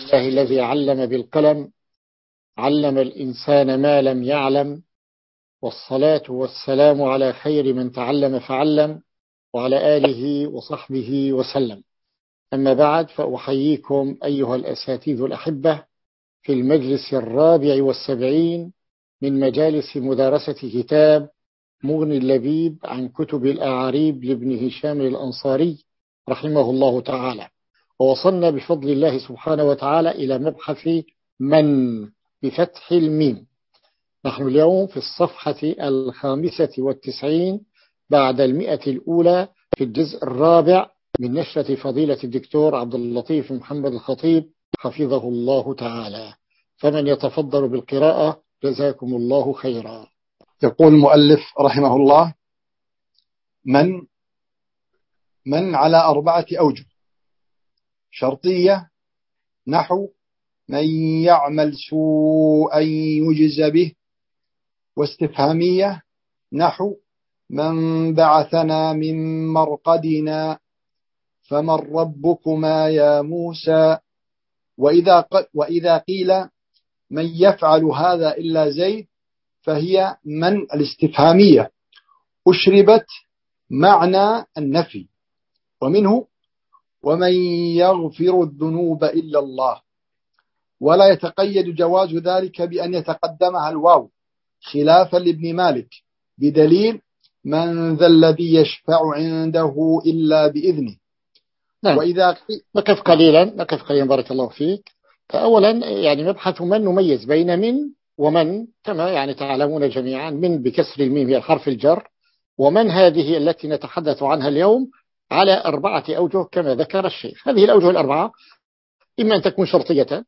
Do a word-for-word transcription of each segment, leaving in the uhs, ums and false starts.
الله الذي علم بالقلم علم الإنسان ما لم يعلم، والصلاة والسلام على خير من تعلم فعلم، وعلى آله وصحبه وسلم. أما بعد، فأحييكم أيها الأساتذة الأحبة في المجلس الرابع والسبعين من مجالس مدارسة كتاب مغني اللبيب عن كتب الأعاريب لابن هشام الأنصاري رحمه الله تعالى. ووصلنا بفضل الله سبحانه وتعالى إلى مبحث من بفتح الميم. نحن اليوم في الصفحة الخامسة والتسعين بعد المئة الأولى في الجزء الرابع من نشرة فضيلة الدكتور عبد اللطيف محمد الخطيب حفظه الله تعالى. فمن يتفضل بالقراءة جزاكم الله خيرا. يقول المؤلف رحمه الله: من من على أربعة أوجه: شرطية نحو من يعمل سوءا يجز به، واستفهامية نحو من بعثنا من مرقدنا فمن ربكما يا موسى. وإذا وإذا قيل من يفعل هذا إلا زيد فهي من الاستفهامية أشربت معنى النفي، ومنه ومن يغفر الذنوب إلا الله، ولا يتقيد جواز ذلك بأن يتقدمها الواو خلافا لابن مالك بدليل من ذا الذي يشفع عنده إلا بإذنه. نعم. وإذا نقف قليلا نقف قليلا بارك الله فيك. فأولا يعني مبحث من نميز بين من ومن، كما يعني تعلمون جميعا من بكسر الميم هي الحرف الجر، ومن هذه التي نتحدث عنها اليوم على أربعة أوجه كما ذكر الشيخ. هذه الأوجه الأربعة إما أن تكون شرطية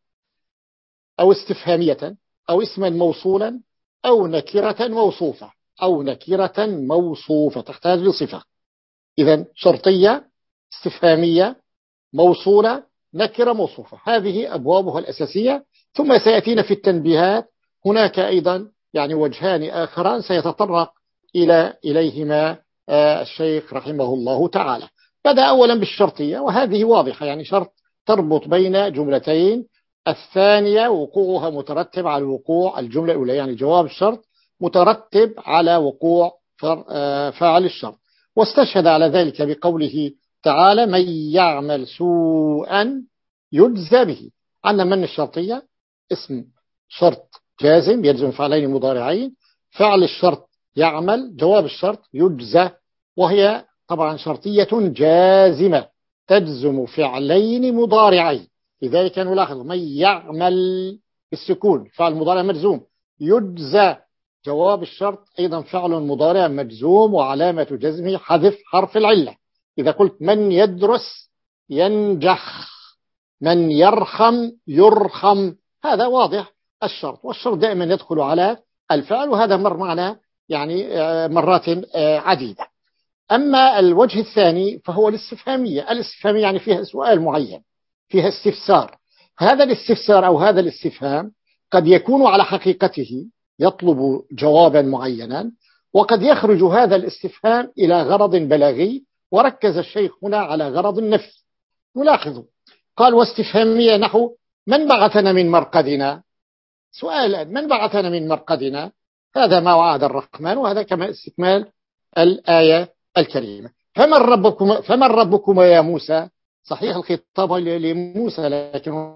أو استفهامية أو اسما موصولا أو نكرة موصوفة أو نكرة موصوفة تحتاج لصفة. إذن شرطية، استفهامية، موصولة، نكرة موصوفة، هذه أبوابها الأساسية. ثم سيأتينا في التنبيهات هناك أيضا يعني وجهان آخران سيتطرق إلى إليهما الشيخ رحمه الله تعالى. بدأ أولا بالشرطية، وهذه واضحة، يعني شرط تربط بين جملتين، الثانية وقوعها مترتب على وقوع الجملة الأولى، يعني جواب الشرط مترتب على وقوع فاعل الشرط. واستشهد على ذلك بقوله تعالى من يعمل سوءا يجزى به. عندنا من الشرطية اسم شرط جازم يلزم فعلين مضارعين، فعل الشرط يعمل، جواب الشرط يجزى، وهي طبعا شرطية جازمة تجزم فعلين مضارعين. لذلك نلاحظ من يعمل بالسكون فعل مضارع مجزوم، يجزى جواب الشرط أيضا فعل مضارع مجزوم وعلامة جزمه حذف حرف العلة. إذا قلت من يدرس ينجح، من يرحم يرحم، هذا واضح الشرط، والشرط دائما يدخل على الفعل، وهذا مر معنا يعني مرات عديدة. أما الوجه الثاني فهو الاستفهامية. الاستفهامية يعني فيها سؤال معين، فيها استفسار. هذا الاستفسار أو هذا الاستفهام قد يكون على حقيقته يطلب جوابا معينا، وقد يخرج هذا الاستفهام إلى غرض بلاغي، وركز الشيخ هنا على غرض النفي. نلاحظ قال واستفهامية نحو من بعثنا من مرقدنا. سؤالا من بعثنا من مرقدنا، هذا ما وعد الرحمن، وهذا كما استكمال الآية الكريمة. فمن ربكم فمن ربكم يا موسى، صحيح الخطاب لموسى لكن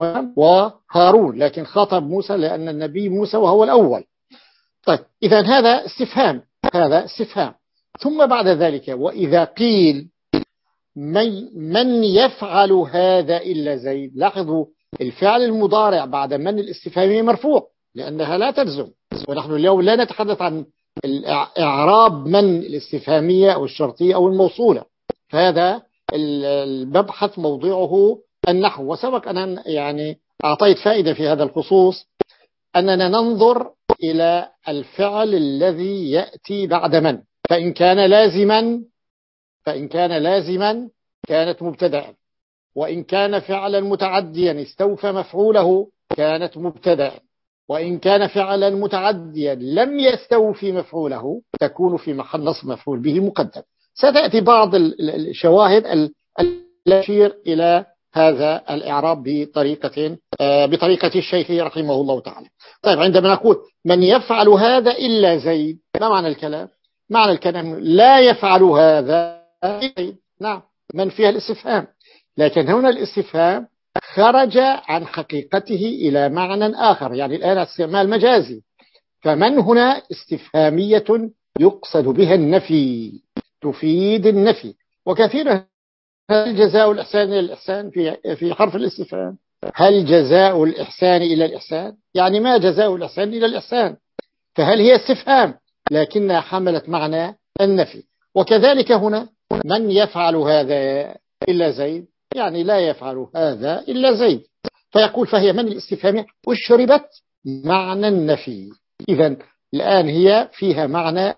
وهارون، لكن خاطب موسى لأن النبي موسى وهو الأول. طيب إذن هذا استفهام، هذا استفهام. ثم بعد ذلك وإذا قيل من, من يفعل هذا إلا زيد، لاحظوا الفعل المضارع بعد من الاستفهامية مرفوع لأنها لا تلزم، ونحن اليوم لا نتحدث عن الإعراب من الاستفهامية أو الشرطية أو الموصولة، فهذا المبحث موضوعه النحو. وسبق أن يعني أعطيت فائدة في هذا الخصوص أننا ننظر إلى الفعل الذي يأتي بعد من، فإن كان لازما فإن كان لازما كانت مبتدأ، وإن كان فعلا متعديا استوفى مفعوله كانت مبتدأ، وإن كان فعلا متعديا لم يستوفي مفعوله تكون في محل نصب مفعول به مقدم. ستأتي بعض الشواهد التي تشير إلى هذا الإعراب بطريقة بطريقة الشيخ رحمه الله تعالى. طيب عندما نقول من يفعل هذا إلا زيد، ما معنى الكلام؟ معنى الكلام لا يفعل هذا إلا زيد. نعم، من فيها الاستفهام، لكن هنا الاستفهام خرج عن حقيقته إلى معنى آخر، يعني الآن استعمال مجازي. فمن هنا استفهامية يقصد بها النفي، تفيد النفي. وكثيرا هل جزاء الإحسان إلى الإحسان في في حرف الاستفهام؟ هل جزاء الإحسان إلى الإحسان؟ يعني ما جزاء الإحسان إلى الإحسان؟ فهل هي استفهام لكنها حملت معنى النفي. وكذلك هنا من يفعل هذا إلا زيد، يعني لا يفعل هذا إلا زيد. فيقول فهي من الاستفهامية أشربت معنى النفي. إذن الآن هي فيها معنى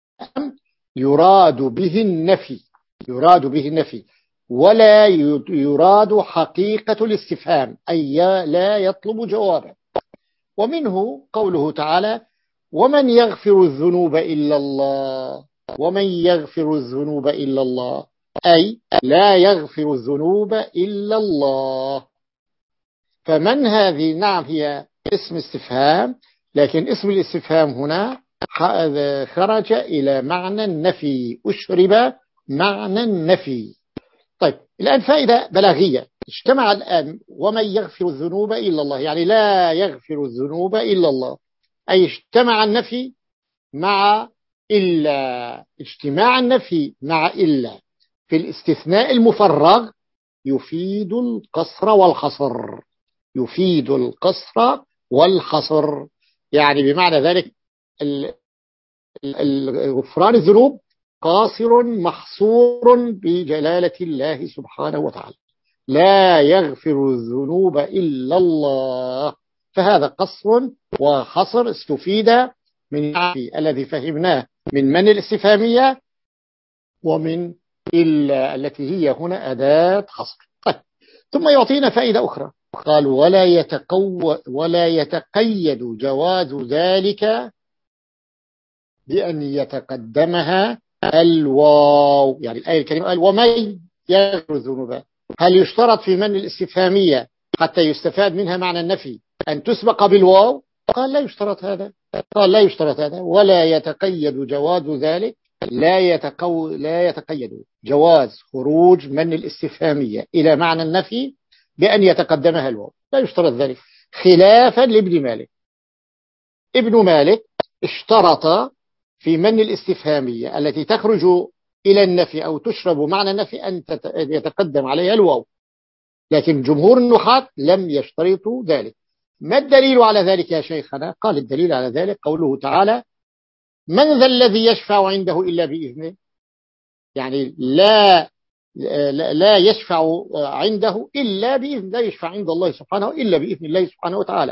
يراد به النفي، يراد به النفي ولا يراد حقيقة الاستفهام، أي لا يطلب جوابا. ومنه قوله تعالى ومن يغفر الذنوب إلا الله، ومن يغفر الذنوب إلا الله، أي لا يغفر الذنوب إلا الله. فمن هذه نعم هي اسم استفهام، لكن اسم الاستفهام هنا خرج إلى معنى النفي، أشرب معنى النفي. طيب الآن فائدة بلاغية، اجتمع الآن ومن يغفر الذنوب إلا الله، يعني لا يغفر الذنوب إلا الله، أي اجتمع النفي مع إلا. اجتماع النفي مع إلا في الاستثناء المفرغ يفيد القصر والحصر، يفيد القصر والحصر. يعني بمعنى ذلك غفران الذنوب قاصر محصور بجلالة الله سبحانه وتعالى، لا يغفر الذنوب إلا الله. فهذا قصر وحصر استفيد من الذي فهمناه من من الاستفهامية ومن إلا التي هي هنا أداة حصر. طيب. ثم يعطينا فائدة أخرى، قال ولا يتقو ولا يتقيد جواز ذلك بأن يتقدمها الواو. يعني الآية الكريمة قال ومن يغفر الذنوب، هل يشترط في من الاستفهامية حتى يستفاد منها معنى النفي أن تسبق بالواو؟ قال لا يشترط هذا، قال لا يشترط هذا. ولا يتقيد جواز ذلك، لا يتقو لا يتقيد جواز خروج من الاستفهامية إلى معنى النفي بأن يتقدمها الواو، لا يشترط ذلك، خلافا لابن مالك. ابن مالك اشترط في من الاستفهامية التي تخرج إلى النفي أو تشرب معنى النفي أن يتقدم عليها الواو، لكن جمهور النحاة لم يشترطوا ذلك. ما الدليل على ذلك يا شيخنا؟ قال الدليل على ذلك قوله تعالى من ذا الذي يشفع عنده إلا بإذنه، يعني لا لا يشفع عنده إلا بإذن، لا يشفع عند الله سبحانه إلا بإذن الله سبحانه وتعالى.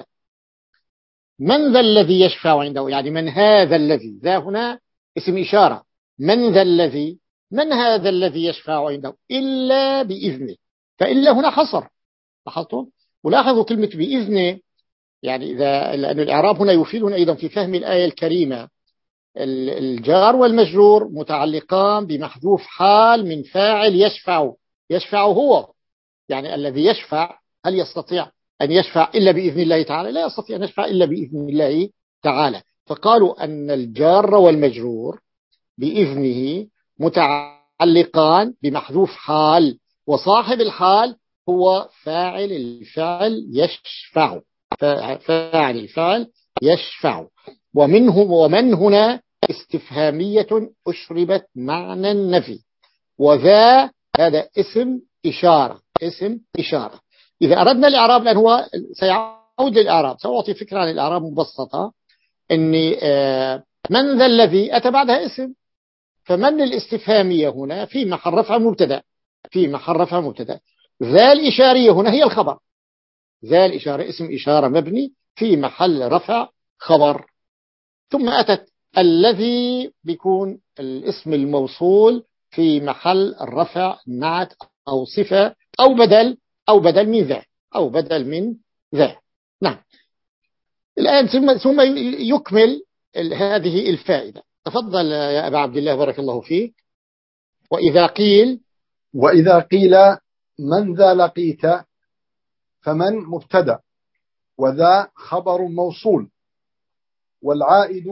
من ذا الذي يشفع عنده، يعني من هذا الذي، ذا هنا اسم إشارة، من ذا الذي، من هذا الذي يشفع عنده إلا بإذنه، فإلا هنا حصر. لاحظتم؟ ولاحظوا كلمة بإذنه، يعني إذا لأن الإعراب هنا يفيدنا أيضا في فهم الآية الكريمة. الجار والمجرور متعلقان بمحذوف حال من فاعل يشفع، يشفع هو، يعني الذي يشفع هل يستطيع أن يشفع إلا بإذن الله تعالى؟ لا يستطيع أن يشفع إلا بإذن الله تعالى. فقالوا أن الجار والمجرور بإذنه متعلقان بمحذوف حال، وصاحب الحال هو فاعل الفعل يشفع، فاعل الفعل يشفع. ومنه ومن هنا استفهامية أشربت معنى النفي، وذا هذا اسم إشارة، اسم إشارة. إذا أردنا الإعراب، لأن هو سيعود للإعراب، سأعطي فكرة عن الإعراب مبسطة، أن من ذا الذي أتى بعدها اسم، فمن الاستفهامية هنا في محل رفع مبتدأ، في محل رفع مبتدأ. ذا الإشارية هنا هي الخبر، ذا الإشارة اسم إشارة مبني في محل رفع خبر. ثم أتت الذي بيكون الاسم الموصول في محل الرفع نعت أو صفة أو بدل، أو بدل من ذا، أو بدل من ذا. نعم. الآن ثم ثم يكمل هذه الفائدة. تفضل يا أبا عبد الله بارك الله فيك. وإذا قيل وإذا قيل من ذا لقيت فمن مبتدأ وذا خبر موصول والعائد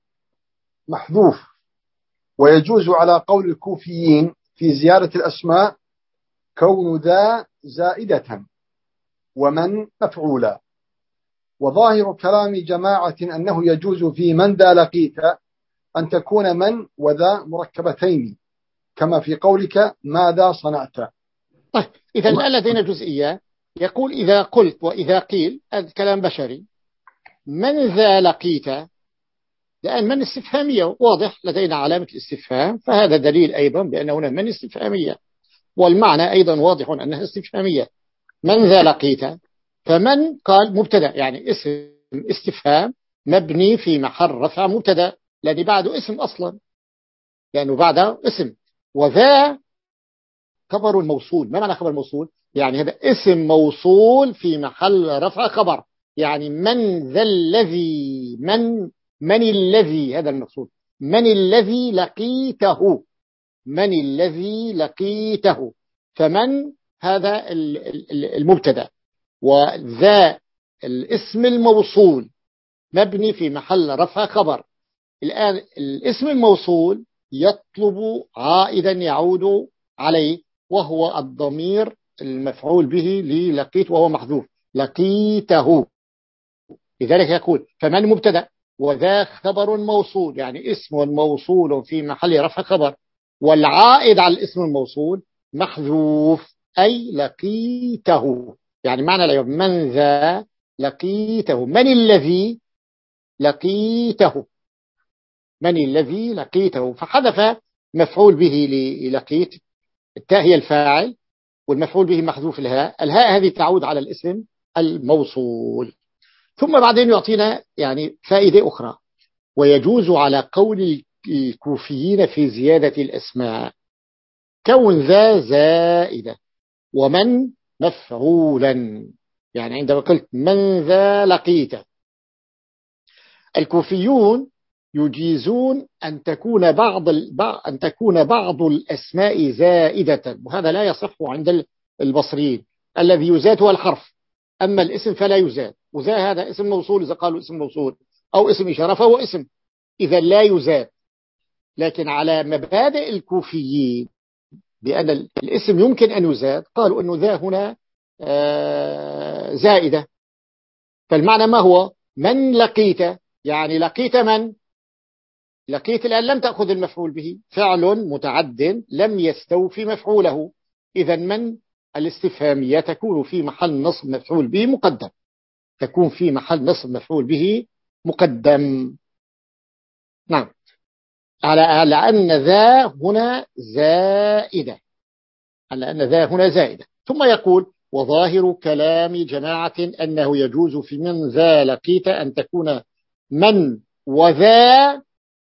محذوف. ويجوز على قول الكوفيين في زيارة الأسماء كون ذا زائدة ومن مفعولا. وظاهر كلام جماعة أنه يجوز في من ذا لقيت أن تكون من وذا مركبتين كما في قولك ماذا صنعت. طيب إذا الآن لدينا جزئية يقول إذا قلت وإذا قيل، هذا كلام بشري. من ذا لقيت، لأن من استفهامية واضح لدينا علامة الاستفهام، فهذا دليل أيضا بأن هنا من استفهامية، والمعنى أيضا واضح أنها استفهامية. من ذا لقيت، فمن قال مبتدأ، يعني اسم استفهام مبني في محل رفع مبتدأ، لأن بعده اسم أصلا، لأنه بعده اسم. وذا خبر الموصول. ما معنى خبر الموصول؟ يعني هذا اسم موصول في محل رفع خبر. يعني من ذا الذي، من من الذي، هذا المقصود. من الذي لقيته، من الذي لقيته. فمن هذا المبتدأ، وذا الاسم الموصول مبني في محل رفع خبر. الآن الاسم الموصول يطلب عائدا يعود عليه، وهو الضمير المفعول به للقيت، وهو محذوف لقيته. لذلك يقول فمن مبتدأ وذا خبر موصول، يعني اسم موصول في محل رفع خبر، والعائد على الاسم الموصول محذوف أي لقيته. يعني معنى من ذا لقيته، من الذي لقيته، من الذي لقيته. فحذف مفعول به للقيت، التاء هي الفاعل والمفعول به محذوف الهاء، الهاء هذه تعود على الاسم الموصول. ثم بعدين يعطينا يعني فائدة أخرى. ويجوز على قول الكوفيين في زيادة الأسماء كون ذا زائدة ومن مفعولا. يعني عندما قلت من ذا لقيت، الكوفيون يجيزون أن تكون بعض أن تكون بعض الأسماء زائدة، وهذا لا يصح عند البصريين. الذي يزاد هو الحرف، أما الاسم فلا يزاد. وذا هذا اسم موصول، إذا قالوا اسم موصول أو اسم إشارة فهو اسم، إذا لا يزاد. لكن على مبادئ الكوفيين بأن الاسم يمكن أن يزاد، قالوا أنه ذا هنا زائدة. فالمعنى ما هو؟ من لقيت، يعني لقيت من؟ لقيت الآن لم تأخذ المفعول به، فعل متعد لم يستوفي مفعوله. إذا من الاستفهامية تكون في محل نصب مفعول به مقدم، تكون في محل نصب مفعول به مقدم. نعم، على أن ذا هنا زائدة، على أن ذا هنا زائدة. ثم يقول وظاهر كلام جماعة أنه يجوز في من ذا لقيت أن تكون من وذا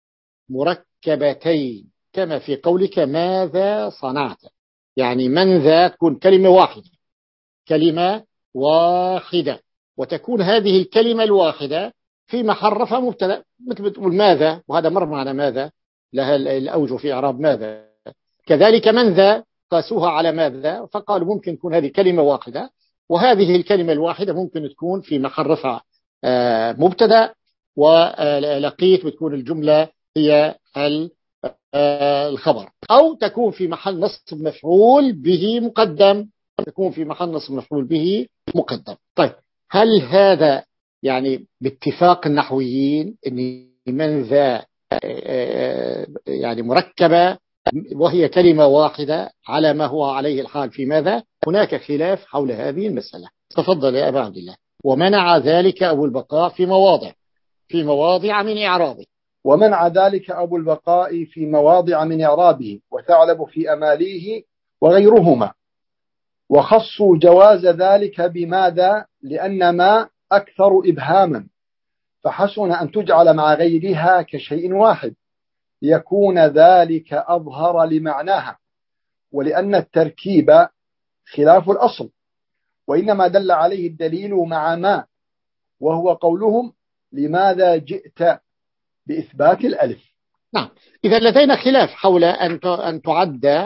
مركبتين كما في قولك ماذا صنعت. يعني من ذا تكون كلمة واحدة، كلمة واحدة، وتكون هذه الكلمة الواحدة في محل رفع مبتدأ، مثل بتقول ماذا، وهذا مر معنا ماذا لها الأوجه في إعراب ماذا. كذلك من ذا قاسوها على ماذا، فقالوا ممكن تكون هذه كلمة واحدة، وهذه الكلمة الواحدة ممكن تكون في محل رفع مبتدأ، ولقيت بتكون الجملة هي الخبر، أو تكون في محل نصب مفعول به مقدم، تكون في محل نصب مفعول به مقدم. طيب، هل هذا يعني باتفاق النحويين أن من ذا يعني مركبة وهي كلمة واحدة على ما هو عليه الحال في ماذا؟ هناك خلاف حول هذه المسألة. تفضل يا أبا عبد الله. ومنع ذلك أبو البقاء في مواضع في مواضع من إعرابه. ومنع ذلك أبو البقاء في مواضع من إعرابه وثعلب في أماليه وغيرهما، وخصوا جواز ذلك بماذا؟ لأن ما أكثر إبهاما، فحسن أن تجعل مع غيرها كشيء واحد يكون ذلك أظهر لمعناها، ولأن التركيب خلاف الأصل، وإنما دل عليه الدليل مع ما، وهو قولهم لماذا جئت بإثبات الألف. نعم، إذا لدينا خلاف حول أن أن تعد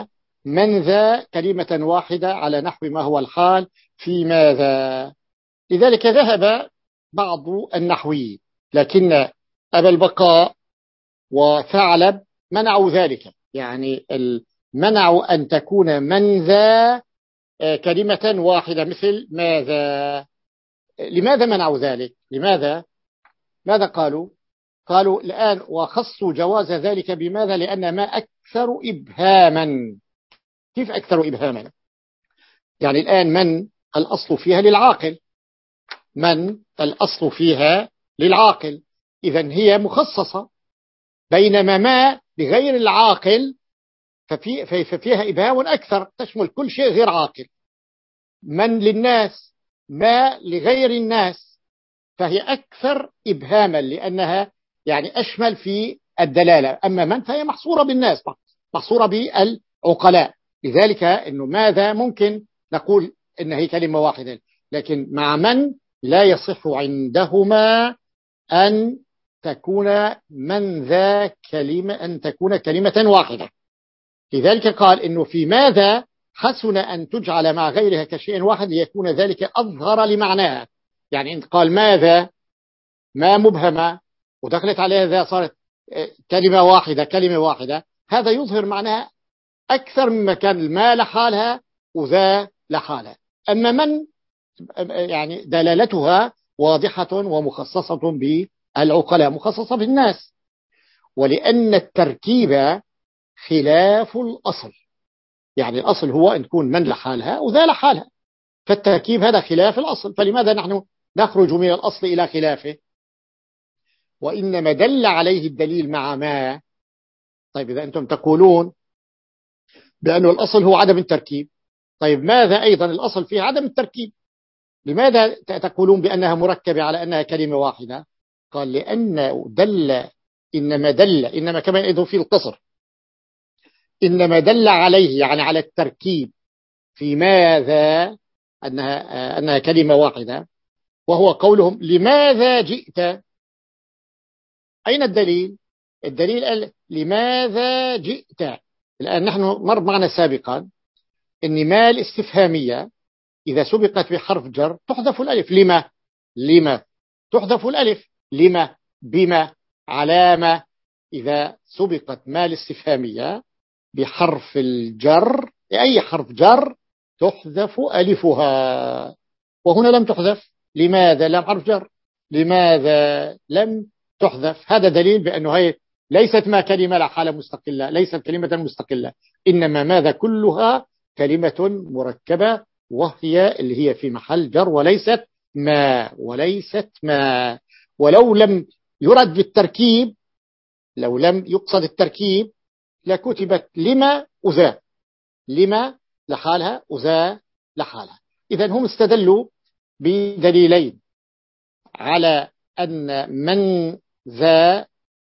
من ذا كلمة واحدة على نحو ما هو الحال في ماذا. لذلك ذهب بعض النحويين، لكن أبا البقاء وثعلب منعوا ذلك، يعني منعوا أن تكون من ذا كلمة واحدة مثل ماذا. لماذا منعوا ذلك؟ لماذا؟ ماذا قالوا؟ قالوا الآن وخصوا جواز ذلك بماذا؟ لأن ما أكثر إبهاما. كيف أكثر إبهاما؟ يعني الآن من الأصل فيها للعاقل، من الأصل فيها للعاقل، إذن هي مخصصة، بينما ما لغير العاقل ففي ففيها إبهام أكثر، تشمل كل شيء غير عاقل. من للناس، ما لغير الناس، فهي أكثر إبهاما لأنها يعني أشمل في الدلالة. أما من فهي محصورة بالناس، محصورة بالعقلاء. لذلك إنه ماذا ممكن نقول إنها هي كلمة واحدة، لكن مع من لا يصح عندهما أن تكون من ذا كلمة، أن تكون كلمة واحدة. لذلك قال إنه في ماذا حسن أن تجعل مع غيرها كشيء واحد ليكون ذلك أظهر لمعناها. يعني إن قال ماذا ما مبهمة ودخلت عليها ذا صارت كلمة واحدة كلمة واحدة، هذا يظهر معناها أكثر مما كان الماء لحالها وذا لحالها. أما من يعني دلالتها واضحة ومخصصة بالعقلاء، مخصصة بالناس، ولأن التركيب خلاف الأصل. يعني الأصل هو أن تكون من لحالها وذا لحالها، فالتركيب هذا خلاف الأصل. فلماذا نحن نخرج من الأصل إلى خلافه؟ وإنما دل عليه الدليل مع ما. طيب إذا أنتم تقولون بأنه الأصل هو عدم التركيب، طيب ماذا أيضا الأصل فيها عدم التركيب، لماذا تقولون بأنها مركبة على أنها كلمة واحدة؟ قال لأنه دل، إنما دل، إنما كما يدعو في القصر، إنما دل عليه يعني على التركيب في ماذا أنها, أنها كلمة واحدة، وهو قولهم لماذا جئت. أين الدليل؟ الدليل قال لماذا جئت. الآن نحن مر معنا سابقا إن ما الاستفهامية إذا سبقت بحرف جر تحذف الألف. لما لما تحذف الألف، لما بما علامة. إذا سبقت ما الاستفهامية بحرف الجر، أي حرف جر، تحذف ألفها، وهنا لم تحذف. لماذا لم حرف جر، لماذا لم تحذف؟ هذا دليل بأنه هي ليست ما كلمة لا حالة مستقلة، ليست كلمة مستقلة، إنما ماذا كلها كلمة مركبة، وهي اللي هي في محل جر، وليست ما وليست ما. ولو لم يرد بالتركيب، لو لم يقصد التركيب لكتبت لما وذا، لما لحالها وذا لحالها. إذن هم استدلوا بدليلين على أن من ذا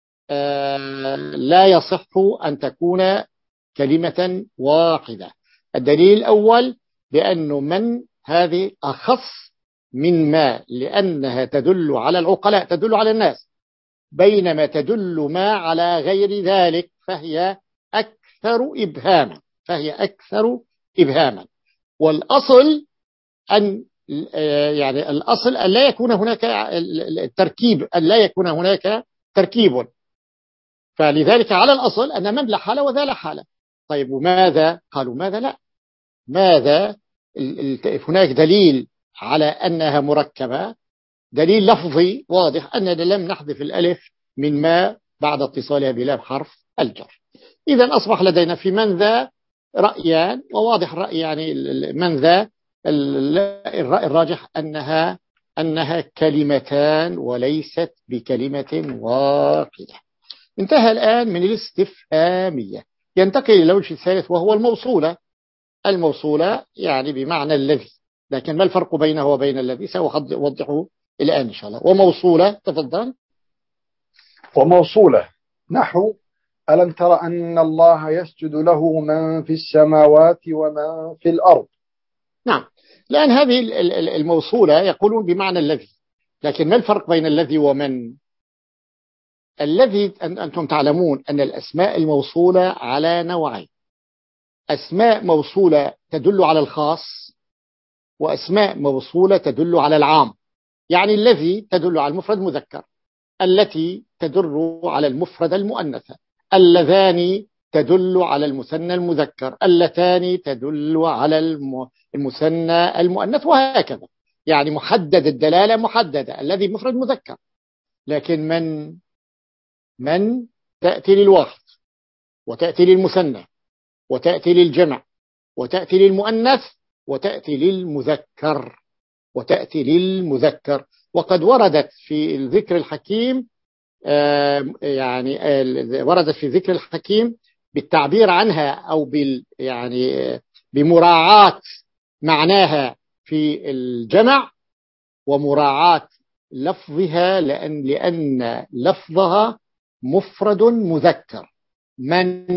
لا يصح أن تكون كلمة واحدة. الدليل الأول بأن من هذه أخص من ما، لأنها تدل على العقلاء، تدل على الناس، بينما تدل ما على غير ذلك فهي أكثر إبهاما، فهي أكثر إبهاما. والأصل أن يعني الأصل أن لا يكون هناك التركيب، أن لا يكون هناك تركيب، فلذلك على الأصل أن من لحالة وذا لحالة. طيب وماذا؟ قالوا ماذا لا، ماذا هناك دليل على أنها مركبة، دليل لفظي واضح أننا لم نحذف الألف من ما بعد اتصالها بلام حرف الجر. إذا أصبح لدينا في من ذا رأيان، وواضح الرأي يعني من ذا الرأي الراجح أنها أنها كلمتان وليست بكلمة واحدة. انتهى الآن من الاستفهامية، ينتقل إلى الوجه الثالث وهو الموصولة. الموصولة يعني بمعنى الذي، لكن ما الفرق بينه وبين الذي سأوضحه الآن إن شاء الله. وموصولة، تفضل. وموصولة نحو ألم تر أن الله يسجد له من في السماوات ومن في الأرض. نعم، لأن هذه الموصولة يقولون بمعنى الذي، لكن ما الفرق بين الذي ومن؟ الذي أنتم تعلمون أن الأسماء الموصولة على نوعين، أسماء موصولة تدل على الخاص، وأسماء موصولة تدل على العام. يعني الذي تدل على المفرد المذكر، التي تدل على المفرد المؤنث، اللذان تدل على المثنى المذكر، اللتان تدل على المثنى المؤنث، وهكذا. يعني محدد الدلالة محددة، الذي مفرد مذكر. لكن من من تأتي للواحد، وتأتي للمثنى، وتأتي للجمع، وتأتي للمؤنث، وتأتي للمذكر وتأتي للمذكر وقد وردت في الذكر الحكيم، يعني وردت في ذكر الحكيم بالتعبير عنها أو بال يعني بمراعاة معناها في الجمع، ومراعاة لفظها، لأن لأن لفظها مفرد مذكر. من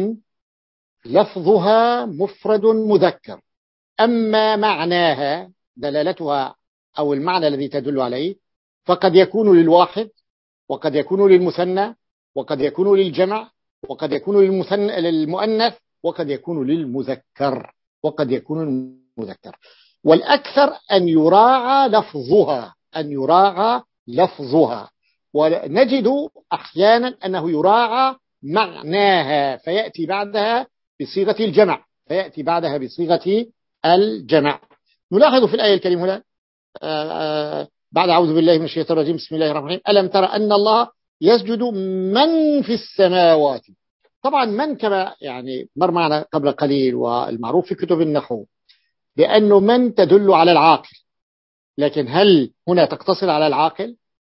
لفظها مفرد مذكر، أما معناها دلالتها أو المعنى الذي تدل عليه فقد يكون للواحد، وقد يكون للمثنى، وقد يكون للجمع، وقد يكون للمثنى للمؤنث، وقد يكون للمذكر وقد يكون المذكر. والأكثر أن يراعى لفظها أن يراعى لفظها ونجد أحيانا أنه يراعى معناها فيأتي بعدها بصيغة الجمع فيأتي بعدها بصيغة الجمع. نلاحظ في الآية الكريمة هنا بعد أعوذ بالله من الشيطان الرجيم بسم الله الرحمن الرحيم ألم ترى أن الله يسجد من في السماوات. طبعا من كما يعني مر معنا قبل قليل والمعروف في كتب النحو بأنه من تدل على العاقل، لكن هل هنا تقتصر على العاقل؟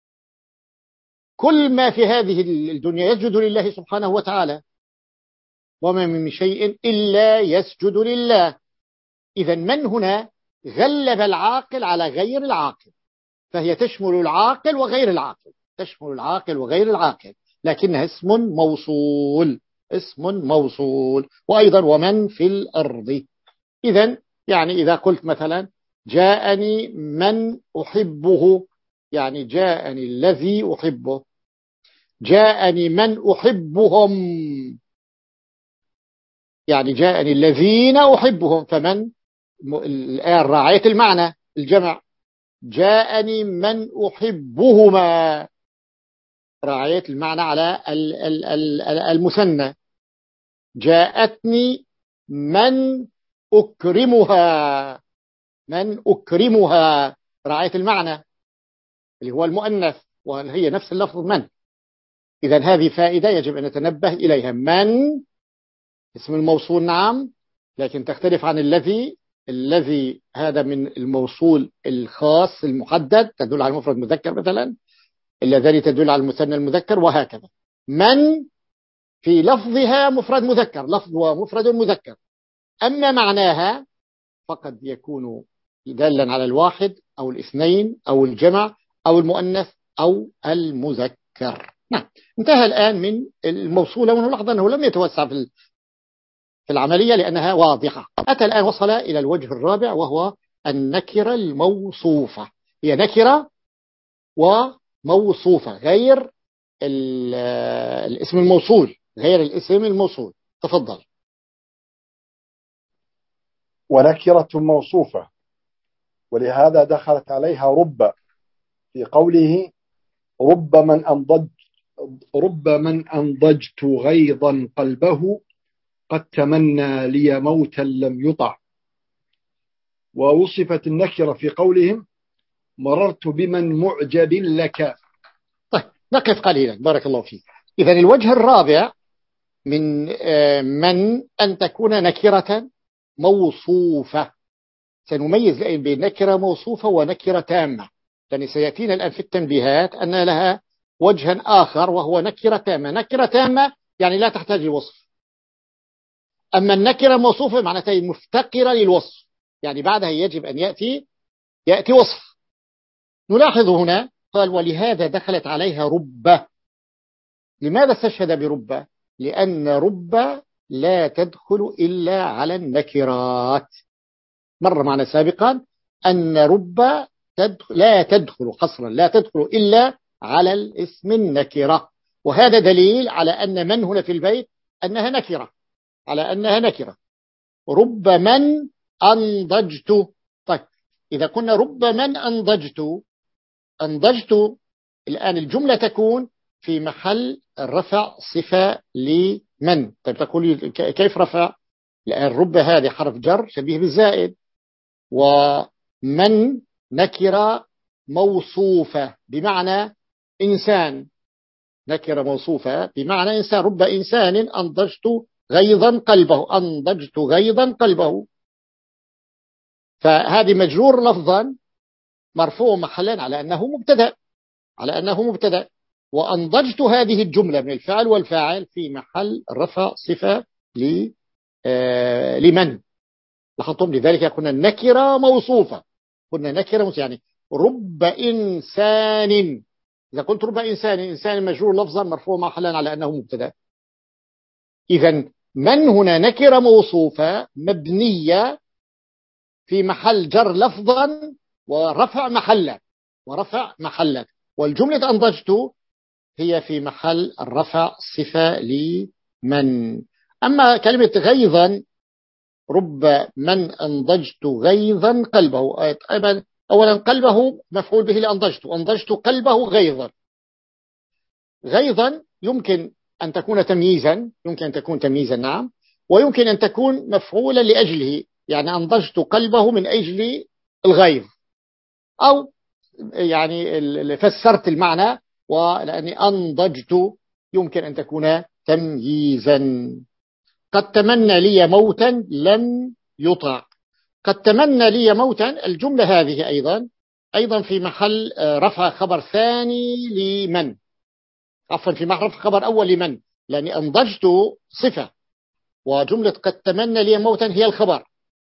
كل ما في هذه الدنيا يسجد لله سبحانه وتعالى، وما من شيء إلا يسجد لله. إذا من هنا غلب العاقل على غير العاقل، فهي تشمل العاقل وغير العاقل تشمل العاقل وغير العاقل لكنها اسم موصول اسم موصول وأيضا ومن في الأرض. إذا يعني إذا قلت مثلا جاءني من أحبه، يعني جاءني الذي أحبه، جاءني من أحبهم، يعني جاءني الذين أحبهم، فمن الآن راعية المعنى الجمع. جاءني من أحبهما راعية المعنى على المثنى. جاءتني من أكرمها من أكرمها راعية المعنى اللي هو المؤنث، وهي نفس اللفظ من. إذا هذه فائدة يجب أن نتنبه إليها. من اسم الموصول نعم، لكن تختلف عن الذي. الذي هذا من الموصول الخاص المحدد تدل على المفرد المذكر مثلا، اللذان تدل على المثنى المذكر، وهكذا. من في لفظها مفرد مذكر، لفظها مفرد مذكر، أما معناها فقد يكون دالا على الواحد أو الاثنين أو الجمع أو المؤنث أو المذكر. نعم، انتهى الآن من الموصولة، ونلاحظ أنه لم يتوسع في في العملية لأنها واضحة. أتى الآن وصل إلى الوجه الرابع وهو النكرة الموصوفة. هي نكرة وموصوفة غير الاسم الموصول غير الاسم الموصول. تفضل. ونكرة موصوفة، ولهذا دخلت عليها رب في قوله رب من أنضج رب من أنضجت غيظا قلبه قد تمنى لي موتا لم يطع. ووصفت النكرة في قولهم مررت بمن معجب لك. طيب نقف قليلا بارك الله فيك. إذن الوجه الرابع من من أن تكون نكرة موصوفة. سنميز بين نكرة موصوفة ونكرة تامة، لأن سيأتينا الآن في التنبيهات أن لها وجها آخر وهو نكرة تامة. نكرة تامة يعني لا تحتاج لوصف، أما النكرة موصوفة معناتها مفتقرة للوصف، يعني بعدها يجب أن يأتي يأتي وصف. نلاحظ هنا قال ولهذا دخلت عليها رب. لماذا استشهد برب؟ لأن رب لا تدخل إلا على النكرات. مر معنا سابقا أن رب تدخل لا تدخل قصرا لا تدخل إلا على الاسم النكرة، وهذا دليل على أن من هنا في البيت أنها نكرة على أنها نكرة. رب من أنضجت. طيب إذا كنا رب من أنضجت، أنضجت الآن الجملة تكون في محل رفع صفة لمن. طيب تقول كيف رفع؟ لأن رب هذه حرف جر شبيه بالزائد، ومن نكرة موصوفة بمعنى إنسان، نكرة موصوفة بمعنى إنسان. رب إنسان أنضجت غيظا قلبه، أنضجت غيظا قلبه. فهذه مجرور لفظا مرفوع محلا على أنه مبتدأ، على أنه مبتدأ. وأنضجت هذه الجملة من الفعل والفاعل في محل رفع صفة لمن. لاحظتم؟ لذلك كنا النكرة موصوفة، كنا نكرة موصوفة يعني رب إنسان. إذا قلت رب إنسان، إنسان مجرور لفظا مرفوع محلا على أنه مبتدأ. إذن من هنا نكرة موصوفة مبنية في محل جر لفظا ورفع محلا، ورفع محلا. والجملة أنضجت هي في محل الرفع صفة لمن. أما كلمة غيظا، رب من أنضجت غيظا قلبه، أولا قلبه مفعول به لأنضجت، أنضجت قلبه غيظا. غيظا يمكن أن تكون تمييزا، يمكن أن تكون تمييزا نعم، ويمكن أن تكون مفعولا لأجله، يعني أنضجت قلبه من أجل الغيظ، أو يعني فسرت المعنى ولأني أنضجت يمكن أن تكون تمييزا. قد تمنى لي موتا لم يطع، قد تمنى لي موتا، الجملة هذه أيضا أيضا في محل رفع خبر ثاني لمن، عفوا في محل رفع خبر أول لمن، لأني أنضجت صفة وجملة قد تمنى لي موتا هي الخبر.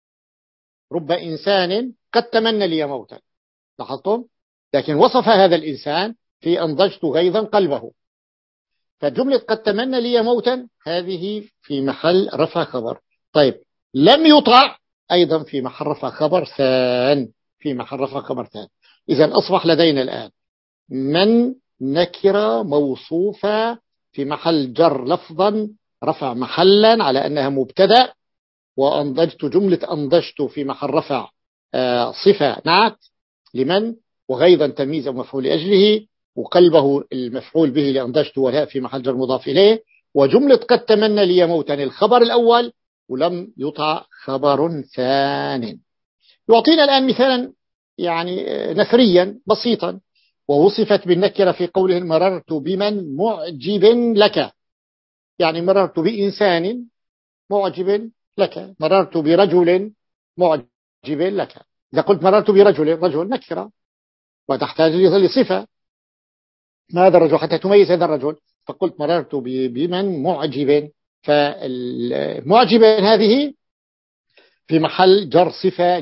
رب إنسان قد تمنى لي موتا، لاحظتم؟ لكن وصف هذا الإنسان في أنضجت غيظا قلبه، فجملة قد تمنى لي موتا هذه في محل رفع خبر. طيب لم يطع أيضا في محل رفع خبر ثان، في محل رفع خبر ثان. إذن أصبح لدينا الآن من نكرة موصوفة في محل جر لفظا رفع محلا على أنها مبتدأ، وأنضجت جملة أنضجت في محل رفع آه صفة نعت لمن، وغيظا تمييز مفعول لأجله، وقلبه المفعول به لأنضجت والهاء في محل جر مضاف إليه، وجملة قد تمنى لي موتا الخبر الأول، ولم يطع خبر ثان. يعطينا الآن مثالا يعني نثريا بسيطا، ووصفت بالنكرة في قوله مررت بمن معجب لك، يعني مررت بإنسان معجب لك، مررت برجل معجب لك. إذا قلت مررت برجل، رجل نكرة وتحتاج لصفة، ما هذا الرجل حتى تميز هذا الرجل، فقلت مررت بمن معجب، فالمعجب هذه في محل جر صفة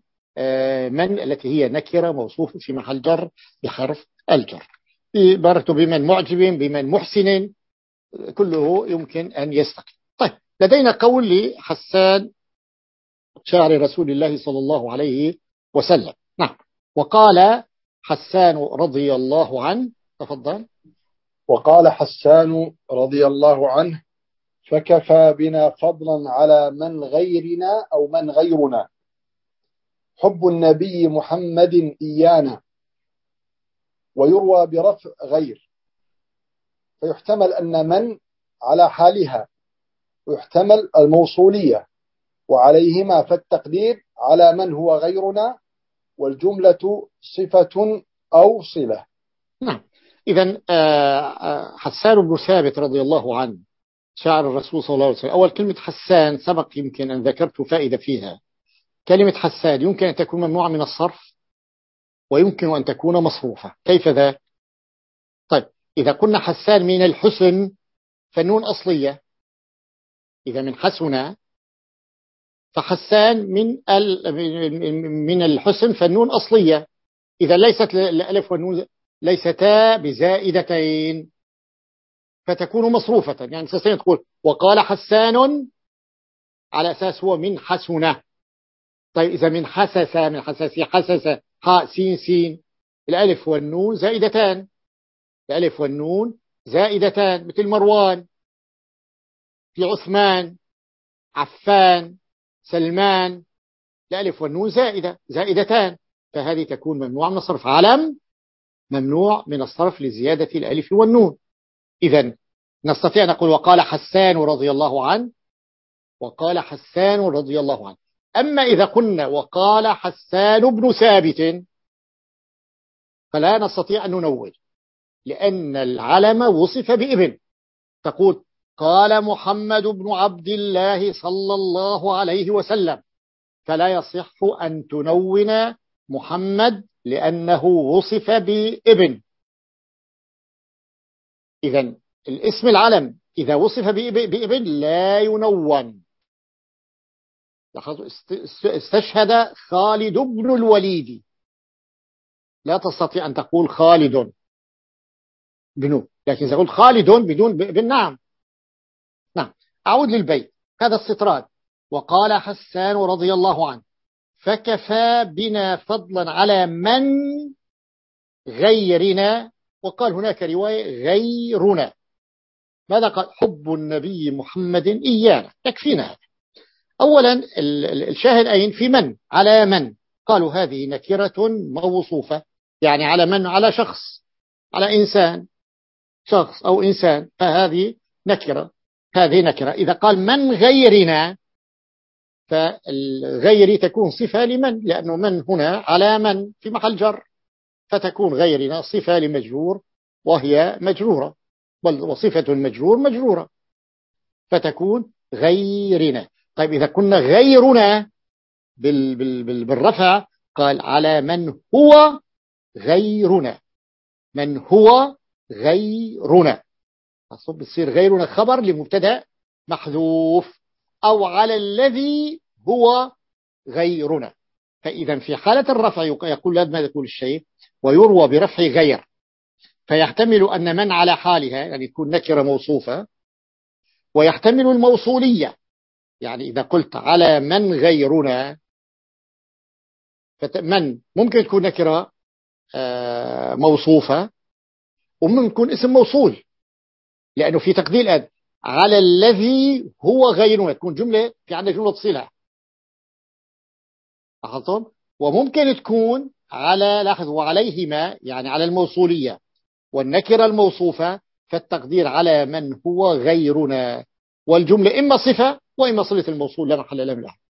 لمن التي هي نكرة موصوفة في محل جر بحرف الجر. مررت بمن معجب، بمن محسن، كله يمكن أن يستقيم. طيب لدينا قول لحسان شاعر رسول الله صلى الله عليه وسلم. نعم. وقال حسان رضي الله عنه، تفضل. وقال حسان رضي الله عنه فكفى بنا فضلا على من غيرنا أو من غيرنا حب النبي محمد إيانا، ويروى برفع غير، فيحتمل أن من على حالها، ويحتمل الموصولية، وعليهما فالتقدير على من هو غيرنا، والجملة صفة أو صلة. نعم. إذن حسان بن ثابت رضي الله عنه شاعر الرسول صلى الله عليه وسلم. أول كلمة حسان سبق يمكن أن ذكرت فائدة فيها. كلمة حسان يمكن أن تكون ممنوعة من الصرف، ويمكن أن تكون مصروفة. كيف ذا؟ طيب إذا كنا حسان من الحسن فالنون أصلية، إذا من حسنا فحسان من من الحسن فالنون أصلية، إذا ليست الألف والنون ليستا بزائدتين فتكون مصروفة. يعني سيستطيع تقول وقال حسان على أساس هو من حسنة. طيب إذا من حسس، من حساسية حسس، حاء سين سين، الألف والنون زائدتان، الألف والنون زائدتان، مثل مروان، في عثمان، عفان، سلمان، الألف والنون زائدة زائدتان، فهذه تكون ممنوع من الصرف. علم ممنوع من الصرف لزيادة الألف والنون. إذن نستطيع أن نقول وقال حسان رضي الله عنه، وقال حسان رضي الله عنه. أما إذا قلنا وقال حسان بن ثابت فلا نستطيع أن ننون، لأن العلم وصف بابن. تقول قال محمد بن عبد الله صلى الله عليه وسلم، فلا يصح أن تنون محمد لأنه وصف بابن. إذن الاسم العلم إذا وصف بابن لا ينون. استشهد خالد بن الوليد، لا تستطيع أن تقول خالد بنو، لكن إذا قلت خالد بدون بن نعم نعم. أعود للبيت، هذا السطران. وقال حسان رضي الله عنه فكفى بنا فضلا على من غيرنا، وقال هناك رواية غيرنا. ماذا قال؟ حب النبي محمد إيانا، يكفينا هذا. أولا الشاهد أين؟ في من، على من. قالوا هذه نكرة موصوفة، يعني على من؟ على شخص، على إنسان، شخص أو إنسان، فهذه نكرة. هذه نكرة. إذا قال من غيرنا فالغير تكون صفة لمن، لأنه من هنا على من في محل جر، فتكون غيرنا صفة لمجرور وهي مجرورة، بل وصفة المجرور مجرورة، فتكون غيرنا. طيب إذا كنا غيرنا بال بال بال بالرفع، قال على من هو غيرنا، من هو غيرنا، بتصير غيرنا خبر لمبتدأ محذوف، أو على الذي هو غيرنا. فإذا في حالة الرفع يقول لازم يقول الشيء ويروى برفع غير، فيحتمل أن من على حالها يعني تكون نكرة موصوفة، ويحتمل الموصولية، يعني إذا قلت على من غيرنا من ممكن تكون نكرة موصوفة، وممكن تكون اسم موصول، لأنه في تقدير الآن على الذي هو غيرنا تكون جملة، في عندنا جملة صلة، لاحظتم؟ وممكن تكون على، لاحظ، وعليهما يعني على الموصولية والنكرة الموصوفة، فالتقدير على من هو غيرنا، والجملة إما صفة وإما صلة الموصول لا محل لها من الأحد.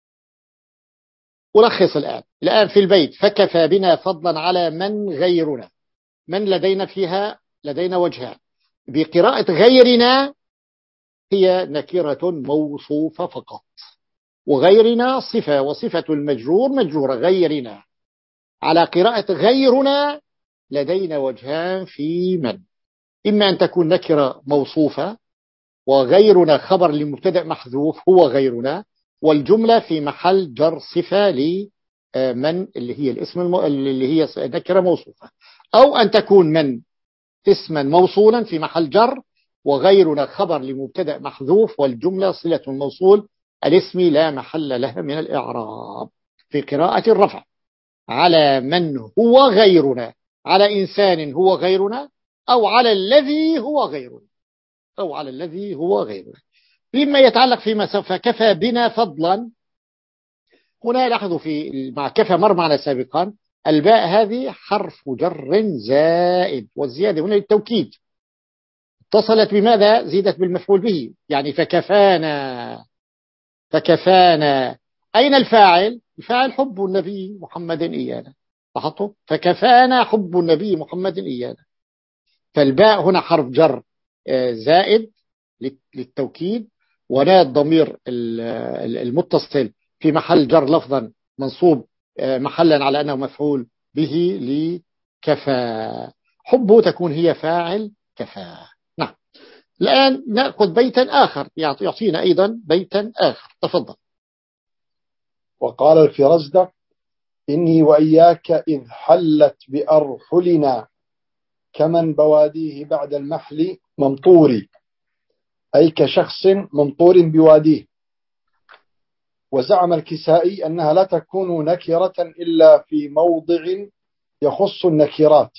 ألخص الآن الآن في البيت فكفى بنا فضلا على من غيرنا. من لدينا فيها لدينا وجهان، بقراءة غيرنا هي نكرة موصوفة فقط، وغيرنا صفة، وصفة المجرور مجرورة غيرنا. على قراءة غيرنا لدينا وجهان في من، إما أن تكون نكرة موصوفة وغيرنا خبر لمبتدأ محذوف هو غيرنا، والجملة في محل جر صفة لمن اللي هي الاسم الم... اللي هي نكرة موصوفة، أو أن تكون من اسما موصولا في محل جر وغيرنا خبر لمبتدأ محذوف والجملة صلة الموصول الاسم لا محل لها من الإعراب. في قراءة الرفع على من هو غيرنا، على إنسان هو غيرنا، أو على الذي هو غيرنا، أو على الذي هو غيرنا. فيما يتعلق فيما سوف كفى بنا فضلا، هنا لاحظوا في مع كفى مر معنا سابقا الباء هذه حرف جر زائد، والزيادة هنا للتوكيد، اتصلت بماذا؟ زيدت بالمفعول به، يعني فكفانا، فكفانا. أين الفاعل؟ الفاعل حب النبي محمد إيانا، لاحظتوا؟ فكفانا حب النبي محمد إيانا. فالباء هنا حرف جر زائد للتوكيد، ونا الضمير المتصل في محل جر لفظا منصوب محلا على أنه مفعول به لكفى. حبه تكون هي فاعل كفى. نعم. الآن نأخذ بيتا آخر يعطينا أيضا بيتا آخر، تفضل. وقال الفرزدق إني وإياك إذ حلت بأرحلنا كمن بواديه بعد المحل ممطوري، أي كشخص ممطور بواديه. وزعم الكسائي أنها لا تكون نكرة إلا في موضع يخص النكرات،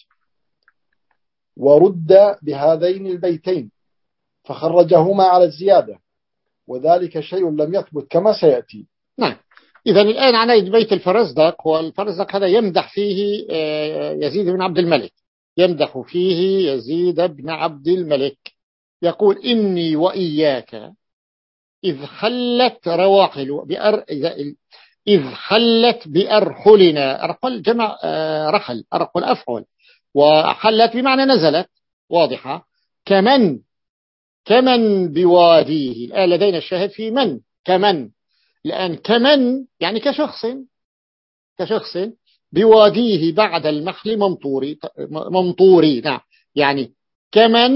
ورد بهذين البيتين فخرجهما على الزيادة، وذلك شيء لم يثبت كما سيأتي. نعم. إذا الآن عن بيت الفرزدق، والفرزدق هذا يمدح فيه يزيد بن عبد الملك، يمدح فيه يزيد بن عبد الملك، يقول إني وإياك إذ خلت رواحل بأر إذ خلت بأرحلنا، أرحل جمع رحل، أرحل أفعل، وحلت بمعنى نزلت، واضحة. كمن كمن بواديه، الآن لدينا الشاهد في من، كمن، الآن كمن يعني كشخص، كشخص بواديه بعد المحل ممطوري، ممطوري نعم، يعني كمن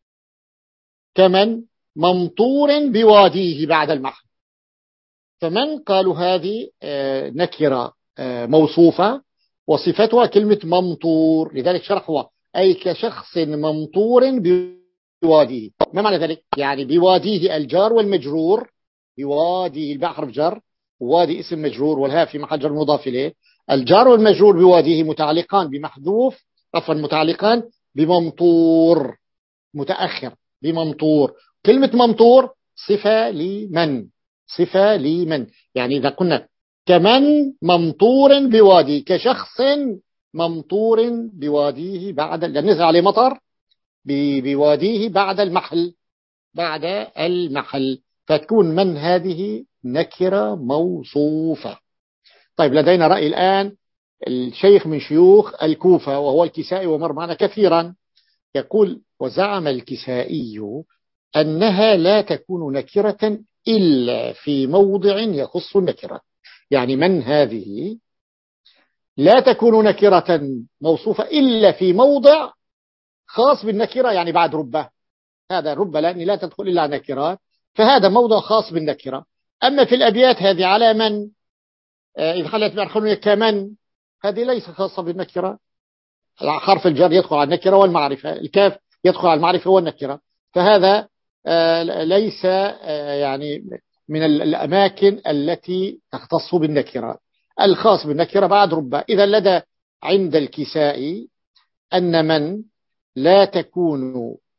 كمن ممطور بواديه بعد المحل. فمن قالوا هذه نكرة موصوفة وصفتها كلمة ممطور، لذلك شرحها أي كشخص ممطور بواديه. ما معنى ذلك؟ يعني بواديه الجار والمجرور، بواديه الباء حرف جر، وادي اسم مجرور، والهاء في محل جر مضاف إليه. الجار والمجرور بواديه متعلقان بمحذوف، عفوا متعلقان بممطور متأخر، بممطور. كلمة ممطور صفة لمن، صفة لمن، يعني إذا قلنا كمن ممطور بوادي، كشخص ممطور بواديه بعد، لأن نزل عليه مطر بواديه بعد المحل، بعد المحل، فتكون من هذه نكرة موصوفة. طيب لدينا رأي الآن الشيخ من شيوخ الكوفة وهو الكسائي، ومر معنا كثيرا، يقول وزعم الكسائي أنها لا تكون نكرة إلا في موضع يخص النكرة. يعني من هذه لا تكون نكرة موصوفة إلا في موضع خاص بالنكرة، يعني بعد ربة، هذا ربة لأني لا تدخل إلا نكرات، فهذا موضع خاص بالنكرة. أما في الأبيات هذه على من إذ خلت بأرحلنا كمن، هذه ليس خاصة بالنكرة، حرف الجر يدخل على النكرة والمعرفة، الكاف يدخل على المعرفة والنكرة، فهذا ليس يعني من الأماكن التي تختص بالنكرة، الخاص بالنكرة بعد ربة. إذا لدى عند الكسائي أن من لا تكون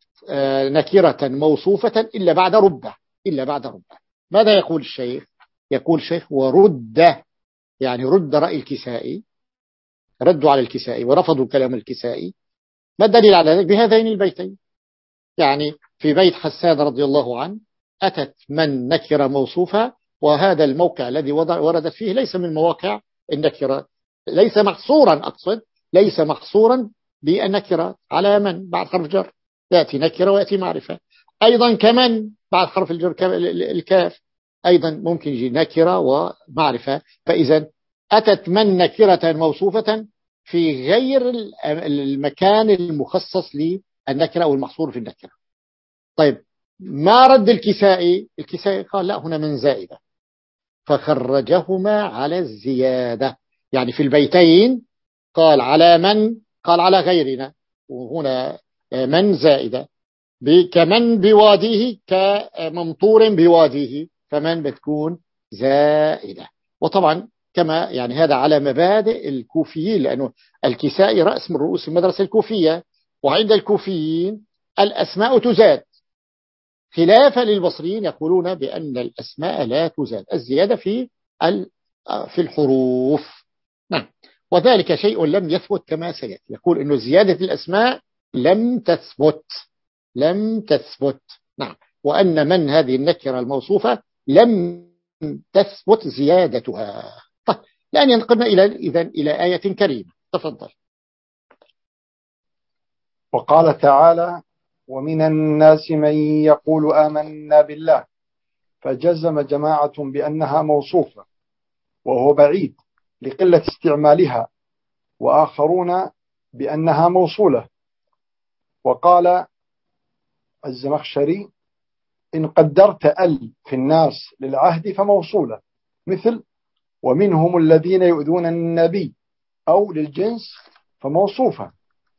نكرة موصوفة إلا بعد ربة، إلا بعد ربة. ماذا يقول الشيخ؟ يقول الشيخ ورد، يعني رد رأي الكسائي، ردوا على الكسائي ورفضوا كلام الكسائي. ما الدليل على ذلك؟ بهذين البيتين، يعني في بيت حسان رضي الله عنه أتت من نكرة موصوفة، وهذا الموقع الذي وردت فيه ليس من مواقع النكرة، ليس محصورا، أقصد ليس محصورا بالنكرة على من بعد حرف جر، يأتي نكرة ويأتي معرفة. أيضا كمن بعد حرف الجر الكاف أيضا ممكن يجي نكرة ومعرفة. فإذا أتت من نكرة موصوفة في غير المكان المخصص للنكرة أو المحصور في النكرة. طيب ما رد الكسائي؟ الكسائي قال لا، هنا من زائدة، فخرجهما على الزيادة. يعني في البيتين قال على من، قال على غيرنا، وهنا من زائدة. كمن بواديه كممطور بواديه، فمن بتكون زائدة. وطبعا كما يعني هذا على مبادئ الكوفيين، لأنه الكسائي رأس من رؤوس المدرسة الكوفية، وعند الكوفيين الأسماء تزاد، خلافا للبصريين يقولون بأن الأسماء لا تزاد، الزيادة في في الحروف. نعم. وذلك شيء لم يثبت كما سيأتي، يقول إنه زيادة الأسماء لم تثبت، لم تثبت. نعم. وأن من هذه النكرة الموصوفة لم تثبت زيادتها. طيب الآن ينقلنا إلى إذن إلى آية كريمة، تفضل. وقال تعالى ومن الناس من يقول آمنا بالله، فجزم جماعة بأنها موصوفة وهو بعيد لقلة استعمالها، وآخرون بأنها موصولة. وقال الزمخشري إن قدرت أل في الناس للعهد فموصولة، مثل ومنهم الذين يؤذون النبي، أو للجنس فموصوفة،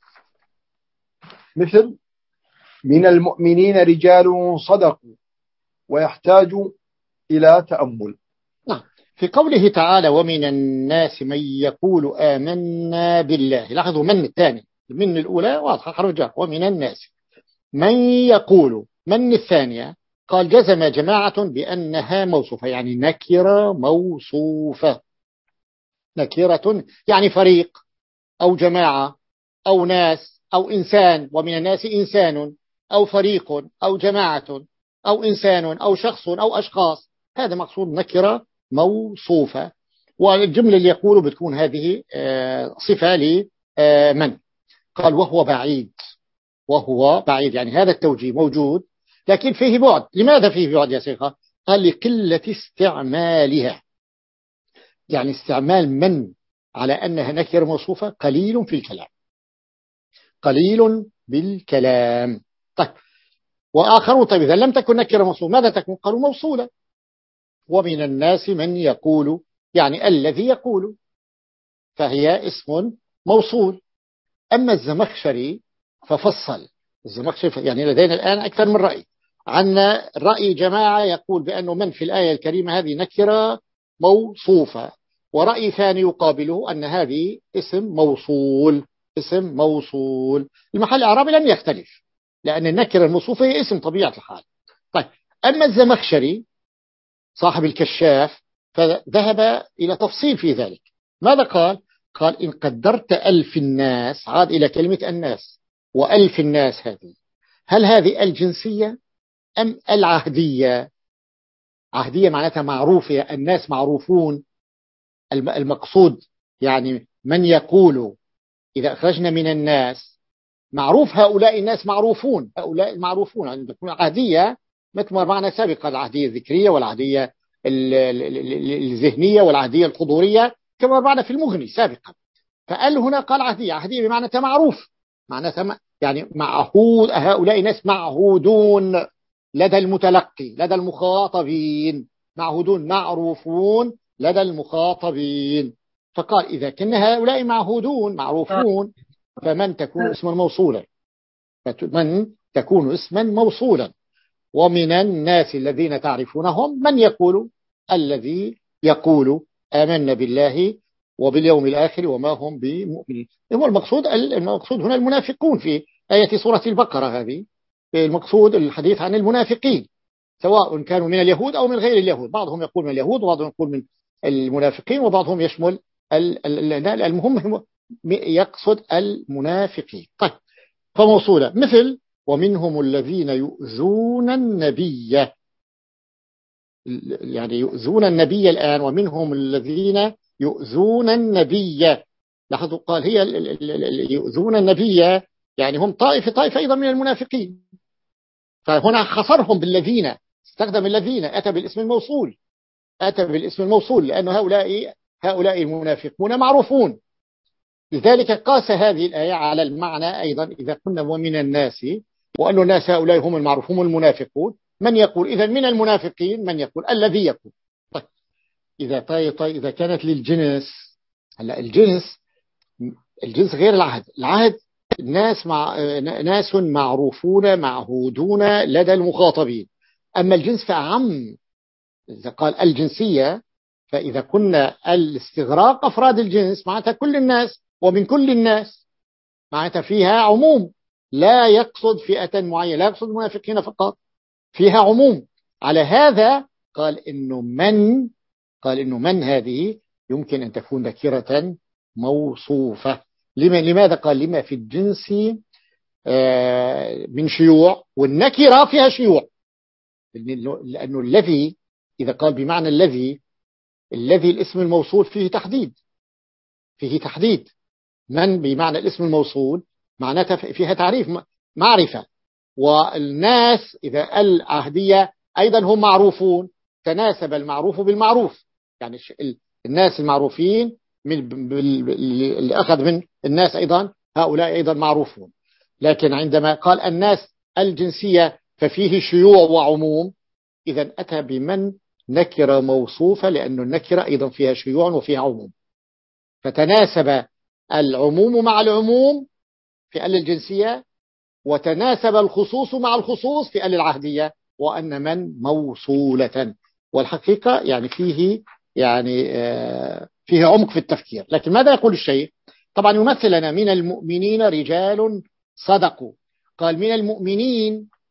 مثل من المؤمنين رجال صدقوا، ويحتاج إلى تأمل. نعم. في قوله تعالى ومن الناس من يقول آمنا بالله، لاحظوا من الثاني، من الأولى واضحة حرف جر، ومن الناس من يقول، من الثانية قال جزم جماعة بأنها موصوفة، يعني نكرة موصوفة. نكرة يعني فريق أو جماعة أو ناس أو إنسان، ومن الناس إنسان أو فريق أو جماعة أو إنسان أو شخص أو أشخاص، هذا مقصود نكرة موصوفة. والجملة اللي يقوله بتكون هذه صفة لمن. قال وهو بعيد. وهو بعيد يعني هذا التوجيه موجود لكن فيه بعد. لماذا فيه بعد يا شيخ؟ قال لقلة استعمالها، يعني استعمال من على أنها نكرة موصوفة قليل في الكلام، قليل بالكلام. طيب وآخرون، طيب إذا لم تكن نكرة موصوفة ماذا تكون؟ قالوا موصولة. ومن الناس من يقول، يعني الذي يقول، فهي اسم موصول. أما الزمخشري ففصل. الزمخشري يعني لدينا الآن أكثر من رأي. عندنا رأي جماعة يقول بأنه من في الآية الكريمة هذه نكرة موصوفة، ورأي ثاني يقابله أن هذه اسم موصول. اسم موصول. المحل الإعرابي لم يختلف لأن النكرة الموصوفة هي اسم طبيعة الحال. طيب أما الزمخشري صاحب الكشاف فذهب إلى تفصيل في ذلك. ماذا قال؟ قال إن قدرت ألف الناس، عاد إلى كلمة الناس، وألف الناس هذه هل هذه الجنسية أم العهدية؟ عهدية معناتها معروفة، الناس معروفون. المقصود يعني من يقول إذا أخرجنا من الناس معروف، هؤلاء الناس معروفون، هؤلاء المعروفون. يعني تكون عهدية مثل ما معنا سابقا، العهدية الذكرية والعهدية الذهنية والعهدية الحضورية كما معنا في المغني سابقا. فقال هنا قال عهدية، عهدية بمعنى معروف، معنى يعني معهود، هؤلاء ناس معهودون لدى المتلقي لدى المخاطبين، معهودون معروفون لدى المخاطبين. فقال إذا كان هؤلاء معهودون معروفون فمن تكون اسما موصولا، من تكون اسما موصولا. ومن الناس الذين تعرفونهم من يقول، الذي يقول آمنا بالله وباليوم الآخر وما هم بمؤمنين. هو المقصود المقصود هنا المنافقون في آية سورة البقرة. هذه المقصود الحديث عن المنافقين سواء كانوا من اليهود أو من غير اليهود. بعضهم يقول من اليهود وبعضهم يقول من المنافقين وبعضهم يشمل المهم يقصد المنافقين. طيب فموصولة مثل ومنهم الذين يؤذون النبي، يعني يؤذون النبي الآن، ومنهم الذين يؤذون النبي. لاحظوا قال هي يؤذون النبي يعني هم طائفة طائفة أيضا من المنافقين. فهنا خصرهم بالذين، استخدم الذين، أتى بالاسم الموصول، أتى بالاسم الموصول لأن هؤلاء هؤلاء المنافقون معروفون. لذلك قاس هذه الآية على المعنى أيضا إذا قلنا ومن الناس، وأن الناس هؤلاء هم المعروفون المنافقون. من يقول إذا من المنافقين من يقول الذي يقول. طيب إذا طيب, طيب إذا كانت للجنس، هلا الجنس الجنس غير العهد. العهد ناس مع ناس معروفون معهودون لدى المخاطبين. أما الجنس فأعم. إذا قال الجنسية فإذا كنا الاستغراق أفراد الجنس معناتها كل الناس ومن كل الناس، معناتها فيها عموم، لا يقصد فئة معينة، لا يقصد المنافقين فقط، فيها عموم. على هذا قال إنه من قال إنه من هذه يمكن أن تكون نكرة موصوفة. لماذا؟ قال لما في الجنس من شيوع، والنكرة فيها شيوع. لأنه الذي إذا قال بمعنى الذي، الذي الاسم الموصول فيه تحديد، فيه تحديد. من بمعنى الاسم الموصول معناتها فيها تعريف معرفة. والناس إذا العهدية أيضا هم معروفون، تناسب المعروف بالمعروف. يعني الناس المعروفين من اللي أخذ من الناس أيضا هؤلاء أيضا معروفون. لكن عندما قال الناس الجنسية ففيه شيوع وعموم، إذا أتى بمن نكرة موصوفة لأن النكرة أيضا فيها شيوع وفيها عموم، فتناسب العموم مع العموم في ال الجنسية، وتناسب الخصوص مع الخصوص في ال العهدية، وأن من موصولة. والحقيقة يعني فيه يعني فيه عمق في التفكير. لكن ماذا يقول الشيخ؟ طبعا يمثل لنا من المؤمنين رجال صدقوا. قال من المؤمنين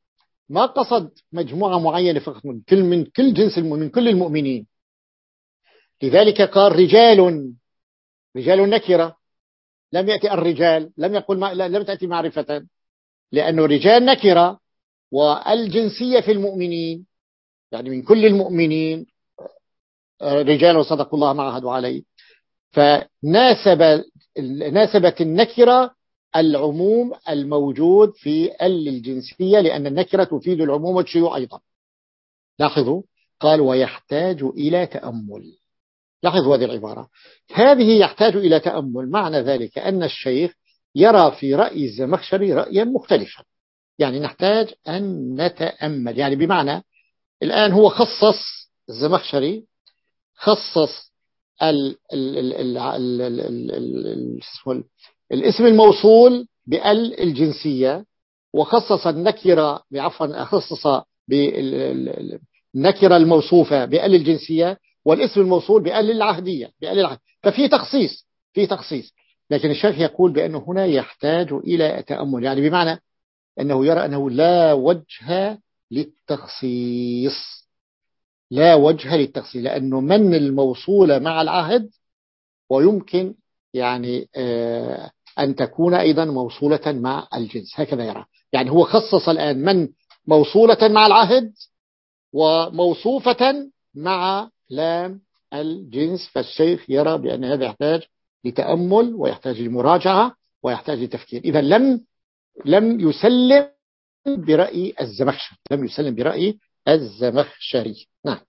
ما قصد مجموعة معينة فقط، من كل من كل جنس من كل المؤمنين. لذلك قال رجال، رجال نكرة، لم يأتي الرجال، لم يقل ما لم تأتي معرفة، لأنه رجال نكرة، والجنسية في المؤمنين يعني من كل المؤمنين، رجال صدقوا الله ما عهدوا عليه، فناسب ناسبت النكرة العموم الموجود في ال الجنسية، لأن النكرة تفيد العموم والشيوع أيضا. لاحظوا قال ويحتاج إلى تأمل. لاحظوا هذه العبارة، هذه يحتاج إلى تأمل، معنى ذلك أن الشيخ يرى في رأي الزمخشري رأيا مختلفا، يعني نحتاج أن نتأمل. يعني بمعنى الآن هو خصص الزمخشري خصص ال ال ال ال ال ال ال ال الاسم الموصول بال الجنسية، وخصص النكرة بعفوا خصص بالنكرة الموصوفة بال الجنسية، والاسم الموصول بال العهدية بال العهد. ففي تخصيص في تخصيص لكن الشيخ يقول بأنه هنا يحتاج إلى تأمل، يعني بمعنى أنه يرى أنه لا وجه للتخصيص، لا وجه للتخصيص، لأنه من الموصولة مع العهد، ويمكن يعني آه أن تكون أيضا موصولة مع الجنس، هكذا يرى. يعني هو خصص الآن من موصولة مع العهد وموصوفة مع لام الجنس، فالشيخ يرى بأن هذا يحتاج لتأمل ويحتاج لمراجعة ويحتاج لتفكير. إذا لم لم يسلم برأي الزمخشري، لم يسلم برأي الزمخشري. نعم.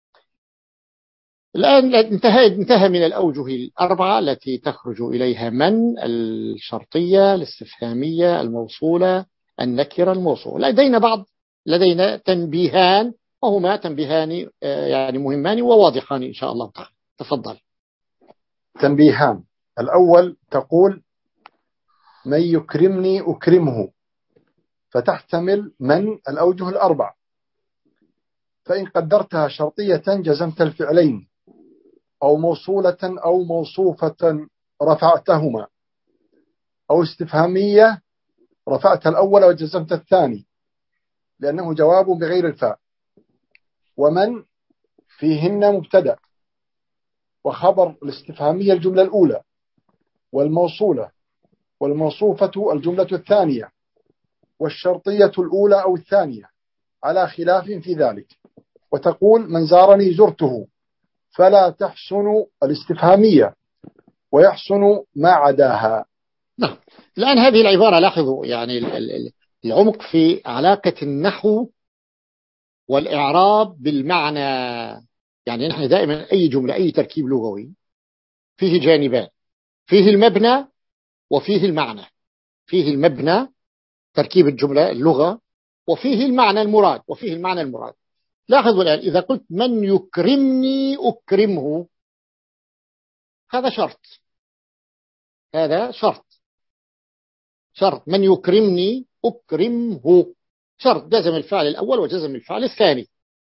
الآن انتهى انتهى من الأوجه الأربعة التي تخرج إليها من: الشرطية، الاستفهامية، الموصولة، النكرة الموصولة. لدينا بعض لدينا تنبيهان، وهما تنبيهان يعني مهمان وواضحان إن شاء الله تعالى. تفضل. تنبيهان: الأول تقول من يكرمني أكرمه، فتحتمل من الأوجه الأربع، فإن قدرتها شرطية جزمت الفعلين، أو موصولة أو موصوفة رفعتهما، أو استفهامية رفعت الأول وجزمت الثاني لأنه جواب بغير الفاء. ومن فيهن مبتدأ، وخبر الاستفهامية الجملة الأولى، والموصولة والموصوفة الجملة الثانية، والشرطية الأولى أو الثانية، على خلاف في ذلك. وتقول من زارني زرته، فلا تحسن الاستفهامية، ويحسن ما عداها. نعم. الآن هذه العبارة لاحظوا يعني العمق في علاقة النحو والإعراب بالمعنى. يعني نحن دائما أي جملة أي تركيب لغوي فيه جانبان: فيه المبنى وفيه المعنى. فيه المبنى تركيب الجملة اللغة، وفيه المعنى المراد وفيه المعنى المراد. لاحظوا الآن إذا قلت من يكرمني أكرمه، هذا شرط، هذا شرط شرط من يكرمني أكرمه، شرط جزم الفعل الأول وجزم الفعل الثاني،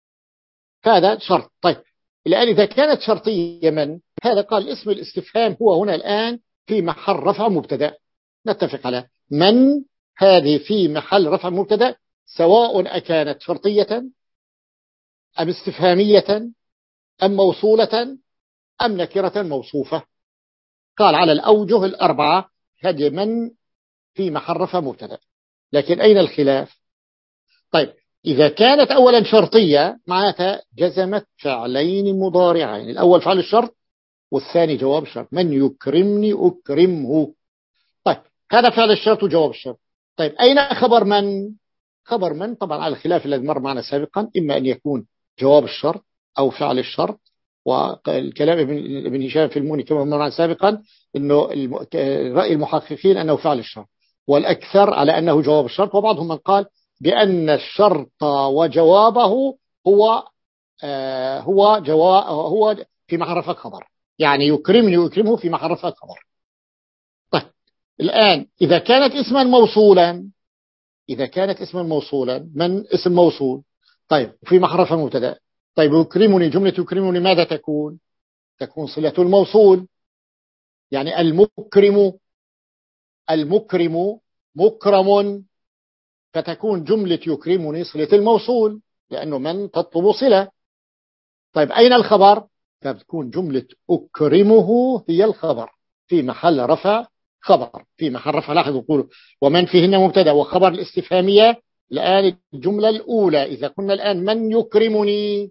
هذا شرط. طيب الآن إذا كانت شرطية من، هذا قال اسم الاستفهام هو هنا الآن في محل رفع مبتدأ. نتفق على من هذه في محل رفع مبتدأ، سواء أكانت شرطية أم استفهامية أم موصولة أم نكرة موصوفة. قال على الأوجه الأربعة هذه من في محل رفع مبتدأ. لكن أين الخلاف؟ طيب إذا كانت أولا شرطية معناتها جزمت فعلين مضارعين، الأول فعل الشرط والثاني جواب الشرط، من يكرمني أكرمه. طيب هذا فعل الشرط وجواب الشرط. طيب أين خبر من؟ خبر من طبعا على الخلاف الذي مر معنا سابقا، إما أن يكون جواب الشرط أو فعل الشرط. والكلام ابن ابن هشام في الموني كما مر معنا سابقا أنه رأي المحققين أنه فعل الشرط، والأكثر على أنه جواب الشرط، وبعضهم من قال بأن الشرط وجوابه هو آه هو جواب هو في محل رفع خبر، يعني يكرمني يكرمه في محل رفع خبر. طيب الآن إذا كانت اسما موصولا إذا كانت اسما موصولا من اسم موصول، طيب في محل رفع مبتدأ، طيب يكرمني جملة يكرمني ماذا تكون؟ تكون صلة الموصول، يعني المكرم المكرم مكرم فتكون جملة يكرمني صلة الموصول، لأنه من تطلب صلة. طيب أين الخبر؟ فتكون جملة أكرمه هي الخبر في محل رفع خبر، في محل رفع. لاحظوا قولوا ومن فيهن مبتدا وخبر الاستفهامية. الآن الجملة الأولى إذا قلنا الآن من يكرمني،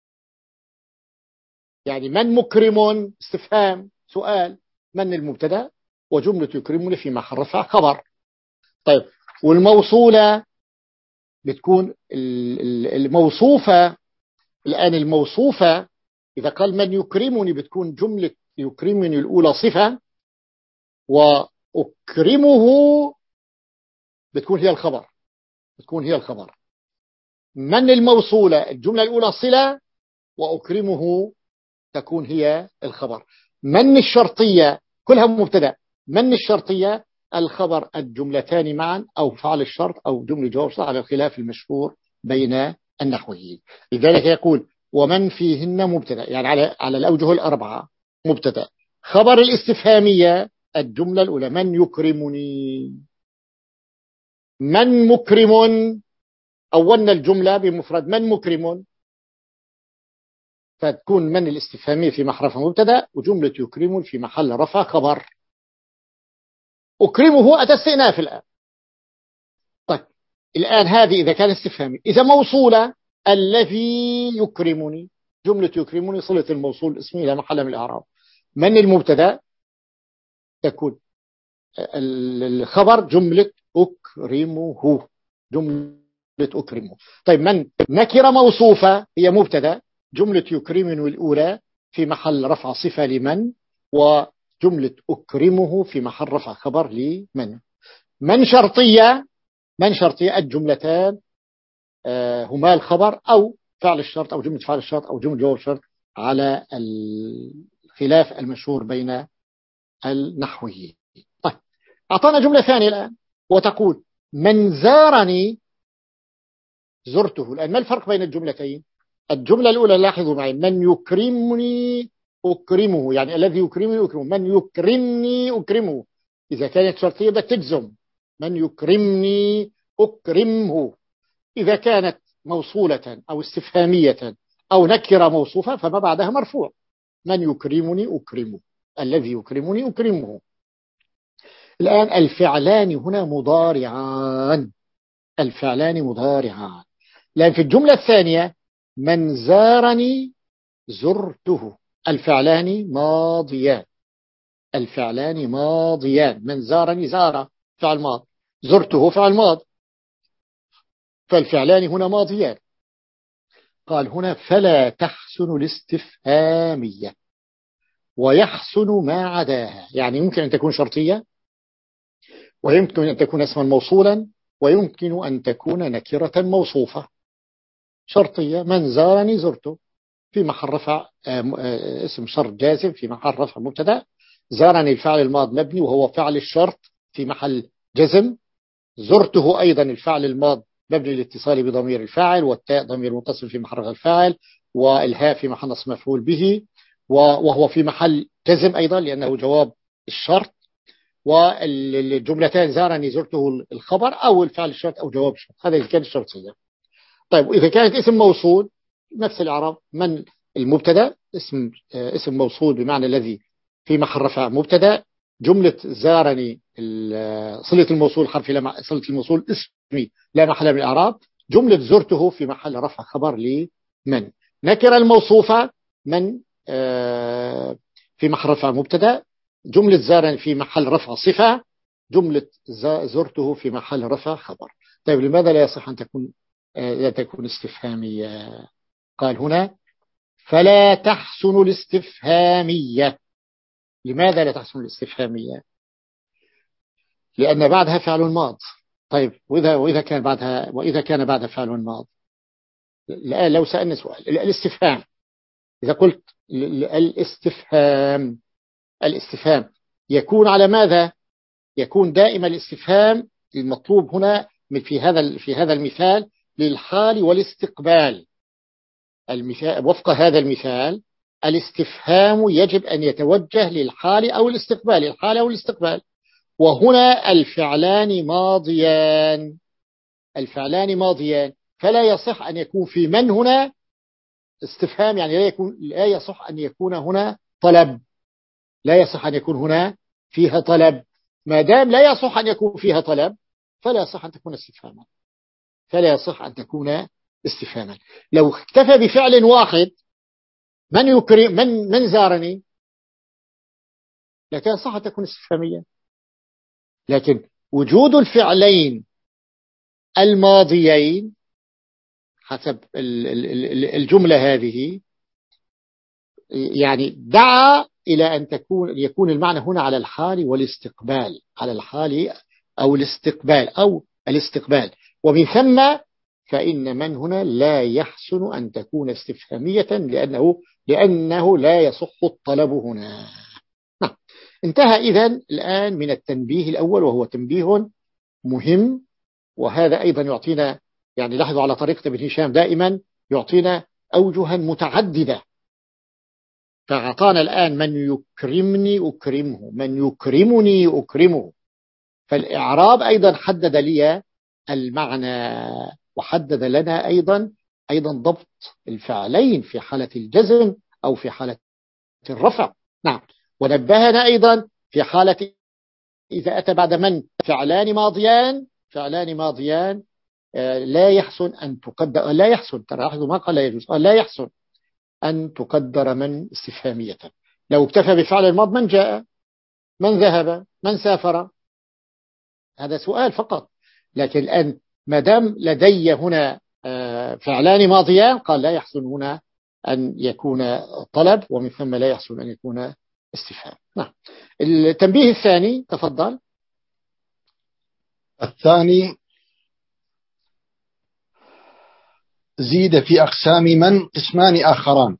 يعني من مكرم، استفهام سؤال، من المبتدا وجملة يكرمني في محل رفع خبر. طيب والموصولة بتكون الموصوفة. الآن الموصوفة إذا قال من يكرمني بتكون جملة يكرمني الأولى صفة، وأكرمه بتكون هي الخبر، بتكون هي الخبر. من الموصولة الجملة الأولى صلة، وأكرمه تكون هي الخبر. من الشرطية كلها مبتدا، من الشرطية الخبر الجملتان معا أو فعل الشرط أو جملة جواب شرط، على الخلاف المشهور بين النحويين. لذلك يقول ومن فيهن مبتدا، يعني على على الأوجه الأربعة مبتدا. خبر الاستفهامية الجملة الأولى من يكرمني، من مكرم، أولنا الجملة بمفرد من مكرم، فتكون من الاستفهامية في محل رفع مبتدا وجملة يكرم في محل رفع خبر. أكرمه أتى استئناف الآن. طيب الآن هذه إذا كان استفهامي. إذا موصولة الذي يكرمني، جملة يكرمني صلة الموصول اسمي إلى محل من الأعراب. من المبتدا تكون الخبر جملة أكرمه، جملة أكرمه. طيب من نكرة موصوفة هي مبتدا، جملة يكرمني الأولى في محل رفع صفة لمن، وجملة أكرمه في محل رفع خبر لمن. من شرطية، من شرطية الجملتان هما الخبر أو فعل الشرط أو جملة فعل الشرط أو جملة جواب الشرط، على الخلاف المشهور بين النحويين. طيب أعطانا جملة ثانية الآن وتقول من زارني زرته. الآن ما الفرق بين الجملتين؟ الجملة الأولى لاحظوا معي من يكرمني أكرمه، يعني الذي يكرمني أكرمه، من يكرمني أكرمه. إذا كانت شرطية بدك تجزم من يكرمني أكرمه. إذا كانت موصولة أو استفهامية أو نكرة موصوفة فما بعدها مرفوع، من يكرمني أكرمه، الذي يكرمني أكرمه. الآن الفعلان هنا مضارعان، الفعلان مضارعان. لأن في الجملة الثانية من زارني زرته، الفعلان ماضيان، الفعلان ماضيان. من زارني زار فعل ماض، زرته فعل ماض، فالفعلان هنا ماضيان. قال هنا فلا تحسن الاستفهامية ويحسن ما عداها، يعني يمكن أن تكون شرطية ويمكن أن تكون اسما موصولا ويمكن أن تكون نكرة موصوفة. شرطية من زارني زرته في محل رفع اسم شرط جازم في محل رفع مبتدا، زارني الفعل الماض مبني وهو فعل الشرط في محل جزم، زرته أيضا الفعل الماض مبني الاتصال بضمير الفاعل، والتاء ضمير متصل في محل الفاعل، والهاء في محل نصب مفعول به، وهو في محل جزم أيضا لأنه جواب الشرط. والجملتان زارني زرته الخبر أو الفعل الشرط أو جواب الشرط، هذا إذا كانت الشرطية. طيب وإذا كانت اسم موصول نفس الإعراب، من المبتدا اسم اسم موصول بمعنى الذي في محل رفع مبتدا، جملة زارني صلة الموصول حرف لا، صلة الموصول اسمي لا محل من الإعراب، جملة زرته في محل رفع خبر لمن. نكرة الموصوفة من في محل رفع مبتدا، جملة زارني في محل رفع صفة، جملة زرته في محل رفع خبر. طيب لماذا لا يصح أن تكون لا تكون استفهامية؟ قال هنا فلا تحسن الاستفهامية. لماذا لا تحسن الاستفهامية؟ لأن بعدها فعل ماض. طيب وإذا وإذا كان بعدها وإذا كان بعدها فعل ماض، لو سألنا سؤال الاستفهام، إذا قلت الاستفهام، الاستفهام يكون على ماذا؟ يكون دائما الاستفهام المطلوب هنا في هذا في هذا المثال للحال والاستقبال. المثال وفق هذا المثال الاستفهام يجب أن يتوجه للحال أو الاستقبال، الحال أو الاستقبال، وهنا الفعلان ماضيان، الفعلان ماضيان، فلا يصح أن يكون في من هنا استفهام، يعني لا يكون لا يصح أن يكون هنا طلب، لا يصح أن يكون هنا فيها طلب. ما دام لا يصح أن يكون فيها طلب فلا يصح أن تكون استفهاما، فلا يصح أن تكون استفهاما. لو اكتفى بفعل واحد، من يكرم من من زارني، لكن صح أن تكون استفهامية. لكن وجود الفعلين الماضيين حسب الجملة هذه يعني دعا إلى أن تكون يكون المعنى هنا على الحال والاستقبال، على الحال أو الاستقبال أو الاستقبال، ومن ثم فإن من هنا لا يحسن أن تكون استفهامية لأنه لأنه لا يصح الطلب هنا. نعم. انتهى إذن الآن من التنبيه الأول، وهو تنبيه مهم، وهذا أيضا يعطينا، يعني لاحظوا على طريقة ابن هشام دائما يعطينا أوجها متعددة. فأعطانا الآن من يكرمني أكرمه، من يكرمني أكرمه، فالإعراب أيضا حدد لي المعنى، وحدد لنا أيضا أيضا ضبط الفعلين في حالة الجزم أو في حالة الرفع. نعم. ونبهنا أيضا في حالة إذا أتى بعد من فعلان ماضيان، فعلان ماضيان لا يحسن أن تقدر، لا يحسن، تلاحظوا ما قال لا يجوز، قال لا يحسن أن تقدر من استفهامية. لو اكتفى بفعل الماض من جاء، من ذهب، من سافر، هذا سؤال فقط. لكن الآن ما دام لدي هنا فعلان ماضيان قال لا يحسن هنا أن يكون طلب، ومن ثم لا يحسن أن يكون استفهام. نعم. التنبيه الثاني تفضل. الثاني زيد في أقسام من قسمان آخران،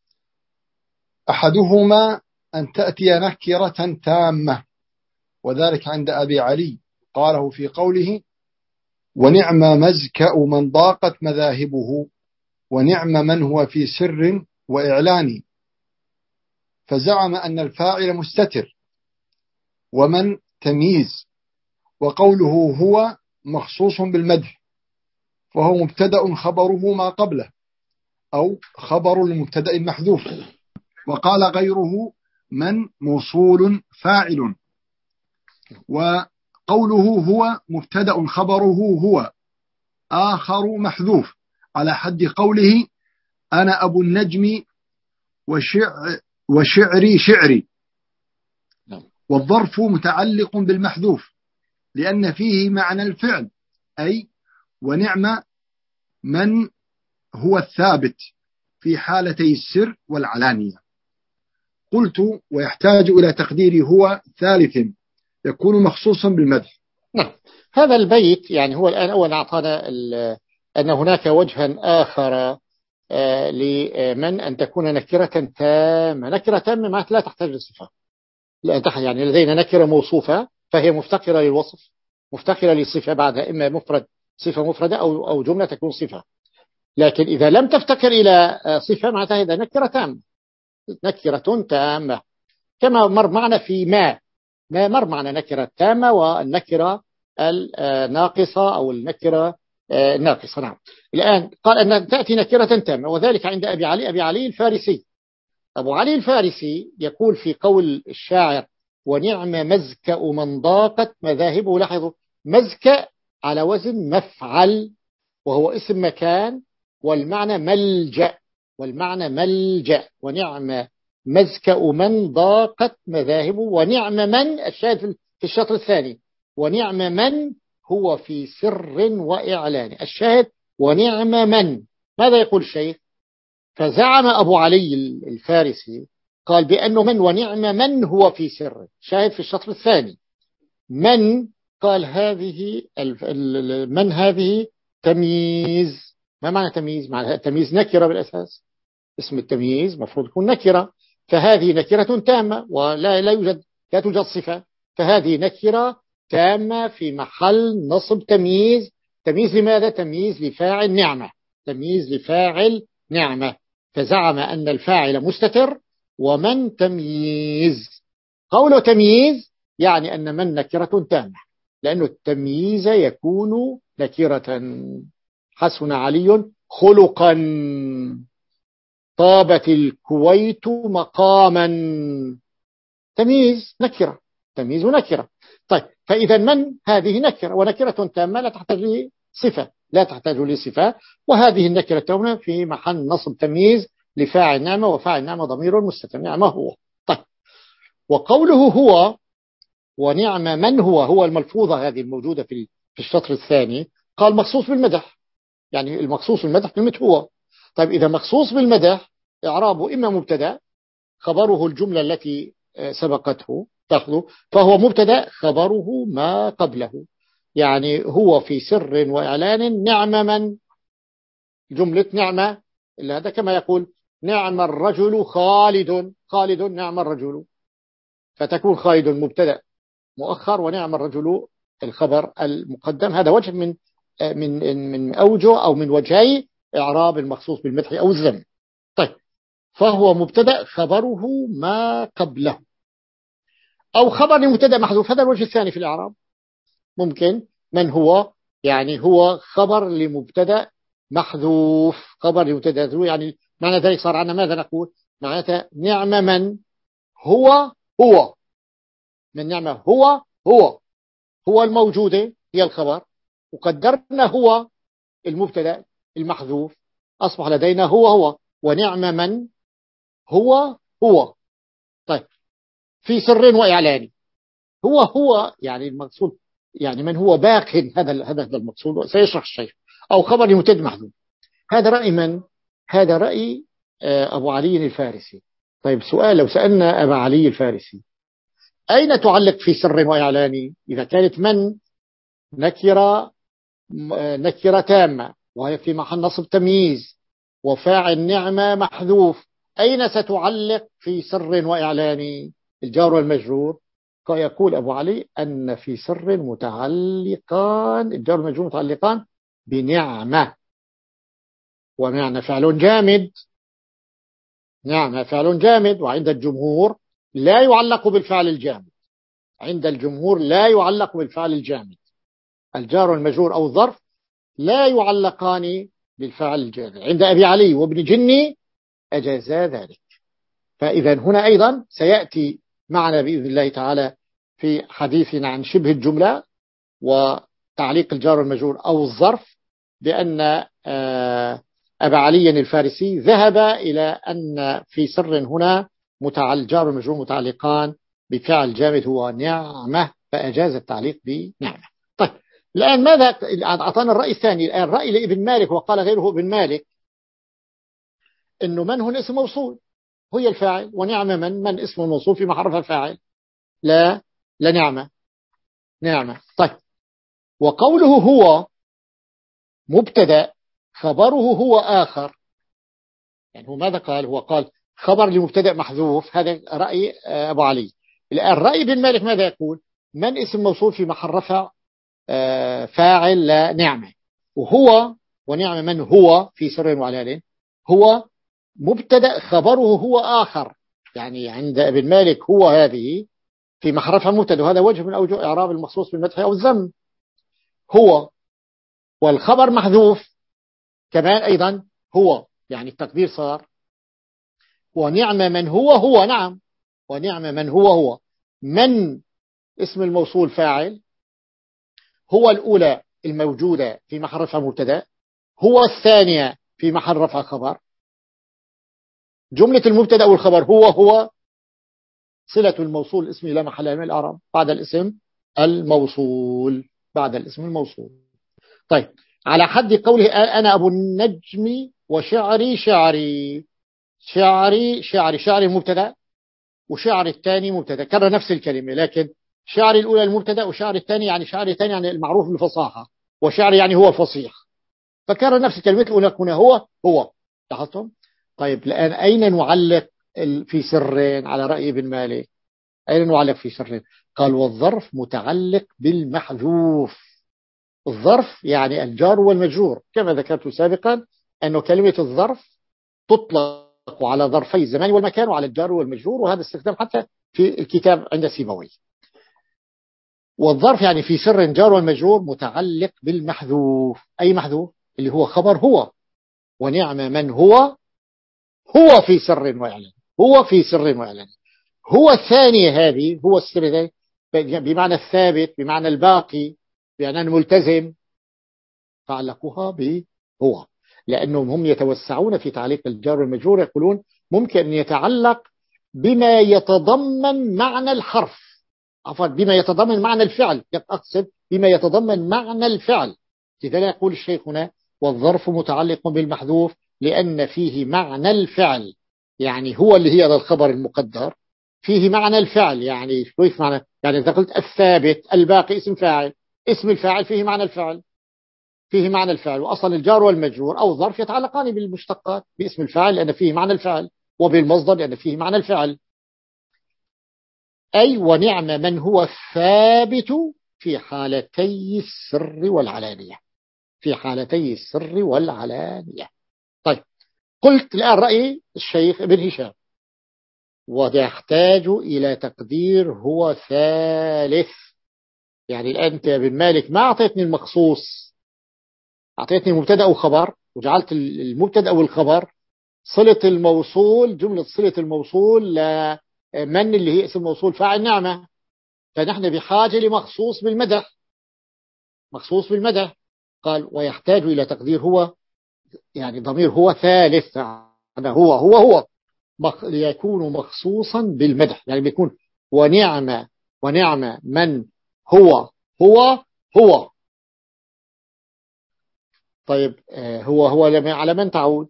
أحدهما أن تأتي نكرة تامة، وذلك عند أبي علي قاله في قوله ونعم مزكأ من ضاقت مذاهبه، ونعم من هو في سر وإعلان، فزعم أن الفاعل مستتر ومن تمييز، وقوله هو مخصوص بالمدح، فهو مبتدأ خبره ما قبله أو خبر المبتدأ المحذوف. وقال غيره من موصول فاعل، وقوله هو مبتدأ خبره هو آخر محذوف على حد قوله أنا أبو النجم وشع وشعري شعري. والظرف متعلق بالمحذوف لأن فيه معنى الفعل، أي ونعم من هو الثابت في حالتي السر والعلانية. قلت ويحتاج إلى تقدير هو ثالث يكون مخصوصا بالمدح. نعم. هذا البيت يعني هو الآن أول أعطانا أن هناك وجها آخر لمن أن تكون نكرة تامة. نكرة تامة ما لا تحتاج لصفة، يعني لدينا نكرة موصوفة فهي مفتقرة للوصف، مفتقرة للصفة بعدها، إما مفرد صفة مفردة أو أو جملة تكون صفة. لكن إذا لم تفتقر إلى صفة معناتها إذا نكرة تامة، نكرة تامة، كما مر معنا في ما ما مر معنا نكرة تامة والنكرة الناقصة أو النكرة الناقصة. نعم. الآن قال أن تأتي نكرة تامة، وذلك عند أبي علي أبي علي الفارسي. أبو علي الفارسي يقول في قول الشاعر ونعم مزكأ من ضاقت مذاهبه. لاحظوا مزكأ على وزن مفعل، وهو اسم مكان، والمعنى ملجأ، والمعنى ملجأ. ونعم مزكأ من ضاقت مذاهبه، ونعم من الشاهد في الشطر الثاني، ونعم من هو في سر وإعلان. الشاهد ونعم من. ماذا يقول الشيخ؟ فزعم أبو علي الفارسي قال بأنه من ونعم من هو في سر. شاهد في الشطر الثاني من قال هذه من هذه تمييز. ما معنى تمييز؟ معنى تمييز نكرة بالأساس، اسم التمييز مفروض يكون نكرة، فهذه نكرة تامة ولا لا يوجد لا توجد صفة، فهذه نكرة تامة في محل نصب تمييز. تمييز لماذا؟ تمييز لفاعل نعمة، تمييز لفاعل نعمة. فزعم أن الفاعل مستتر ومن تمييز. قوله تمييز يعني أن من نكرة تامة، لأن التمييز يكون نكرة. حسن علي خلقا، طابت الكويت مقاما. تمييز نكرة، تمييز نكرة. طيب فإذا من هذه نكرة، ونكرة تامة لا تحتاج لصفة، لا تحتاج لصفة. وهذه النكرة التامة في محل نصب تمييز لفاعل نعمة، وفاعل نعمة ضمير مستتر، نعمة هو. طيب وقوله هو ونعم من هو، هو الملفوظة هذه الموجودة في في الشطر الثاني، قال مخصوص بالمدح، يعني المخصوص بالمدح كلمة هو. طيب إذا مخصوص بالمدح إعرابه إما مبتدا خبره الجملة التي سبقته تأخذه، فهو مبتدا خبره ما قبله. يعني هو في سر وإعلان نعم من، جملة نعمة اللي هذا كما يقول نعم الرجل خالد، خالد نعم الرجل، فتكون خالد مبتدا مؤخر ونعم الرجل الخبر المقدم. هذا وجه من من من أوجه أو من وجهي إعراب المخصوص بالمدح أو الذم. طيب فهو مبتدا خبره ما قبله، أو خبر لمبتدا محذوف. هذا الوجه الثاني في الإعراب. ممكن من هو يعني هو خبر لمبتدا محذوف، خبر لمبتدا محذوف، يعني معنى ذلك صار عندنا ماذا نقول؟ معناتها نعم من هو هو، من نعمة هو هو هو الموجودة هي الخبر، وقدرنا هو المبتدا المحذوف، أصبح لدينا هو هو ونعم من هو هو. طيب في سر وإعلان، هو هو يعني المقصود يعني من هو باق، هذا هذا المقصود سيشرح الشيخ. أو خبر لمبتدا محذوف. هذا رأي من؟ هذا رأي أبو علي الفارسي. طيب سؤال، لو سألنا أبا علي الفارسي أين تعلق في سر وإعلان؟ إذا كانت من نكرة نكرة تامة وهي في محل نصب تمييز وفاعل نعمة محذوف، أين ستعلق في سر وإعلان؟ الجار والمجرور. يقول أبو علي أن في سر متعلقان، الجار والمجرور متعلقان بنعمة، ومعنى فعل جامد، نعمة فعل جامد، وعند الجمهور لا يعلق بالفعل الجامد، عند الجمهور لا يعلق بالفعل الجامد. الجار والمجرور أو الظرف لا يعلقان بالفعل الجامد. عند أبي علي وابن جني أجازا ذلك. فإذا هنا أيضا سيأتي معنا بإذن الله تعالى في حديثنا عن شبه الجملة وتعليق الجار والمجرور أو الظرف، بأن أبا علي الفارسي ذهب إلى أن في سر هنا الجار والمجرور متعلقان بفعل جامد هو نعمة، فأجاز التعليق بنعمة. طيب الآن ماذا أعطانا الرأي الثاني؟ الآن رأي لابن مالك، وقال غيره ابن مالك إنه من هنا اسم موصول هي الفاعل، ونعمة من من اسم موصول في محل رفع فاعل، لا لا نعمة نعمة. طيب وقوله هو مبتدا خبره هو آخر، يعني هو ماذا قال؟ هو قال خبر لمبتدا محذوف، هذا رأي أبو علي. الآن رأي ابن مالك ماذا يقول؟ من اسم موصول في محل رفع فاعل لا نعمة، وهو ونعمة من هو في سر وعلان، هو مبتدا خبره هو آخر، يعني عند ابن مالك هو هذه في محل رفع مبتدا، وهذا وجه من أوجه إعراب المخصوص بالمدح أو الذم. هو والخبر محذوف كمان أيضا هو، يعني التقدير صار ونعم من هو هو، نعم ونعم من هو هو. من اسم الموصول فاعل، هو الأولى الموجودة في محل رفع مبتدا، هو الثانية في محل رفع خبر. جملة المبتدا والخبر هو هو صلة الموصول الاسم لا محل من الإعراب بعد الاسم الموصول، بعد الاسم الموصول. طيب على حد قوله أنا أبو النجم وشعري شعري، شعري شعري شعري مبتدا وشعر الثاني مبتدا، كرر نفس الكلمة، لكن شعر الأولى المبتدا وشعر الثاني يعني شعر الثاني يعني المعروف بالفصاحة، وشعر يعني هو الفصيح، فكرر نفس الكلمة الأولى هنا هو هو. لاحظتم؟ طيب الآن أين نعلق في سرين على رأي ابن مالك؟ أين نعلق في سرين؟ قال والظرف متعلق بالمحذوف. الظرف يعني الجار والمجرور، كما ذكرت سابقا أنه كلمة الظرف تطلق على ظرفي الزمان والمكان وعلى الجار والمجرور، وهذا استخدام حتى في الكتاب عند سيبويه. والظرف يعني في سر جار والمجرور متعلق بالمحذوف. أي محذوف؟ اللي هو خبر هو، ونعم من هو هو في سر وإعلان، هو في سر وإعلان. هو الثاني هذه، هو السر ذلك بمعنى الثابت، بمعنى الباقي، بمعنى الملتزم، تعلقوها بهو، لأنهم هم يتوسعون في تعليق الجار والمجرور، يقولون ممكن أن يتعلق بما يتضمن معنى الحرف، عفوا بما يتضمن معنى الفعل، أقصد بما يتضمن معنى الفعل. لذلك يقول الشيخ هنا والظرف متعلق بالمحذوف لأن فيه معنى الفعل، يعني هو اللي هي الخبر المقدر، فيه معنى الفعل. يعني كيف معنى؟ يعني إذا قلت الثابت الباقي اسم فاعل، اسم الفاعل فيه معنى الفعل، فيه معنى الفعل. وأصلا الجار والمجرور أو الظرف يتعلقان بالمشتقات، باسم الفاعل لأن فيه معنى الفعل، وبالمصدر لأن فيه معنى الفعل. أي ونعم من هو الثابت في حالتي السر والعلانية، في حالتي السر والعلانية. طيب، قلت الآن رأي الشيخ ابن هشام، ويحتاج إلى تقدير هو ثالث. يعني الآن أنت بن مالك ما أعطيتني المخصوص، أعطيتني مبتدأ وخبر، وجعلت المبتدأ والخبر صلة الموصول، جملة صلة الموصول لمن اللي هي اسم موصول فاعل نعمة. فنحن بحاجة لمخصوص بالمدح، مخصوص بالمدح. قال ويحتاج إلى تقدير هو، يعني ضمير هو ثالث، أنا هو هو هو ليكون مخصوصا بالمدح، يعني بيكون ونعم ونعم من هو هو هو. طيب هو هو على من تعود؟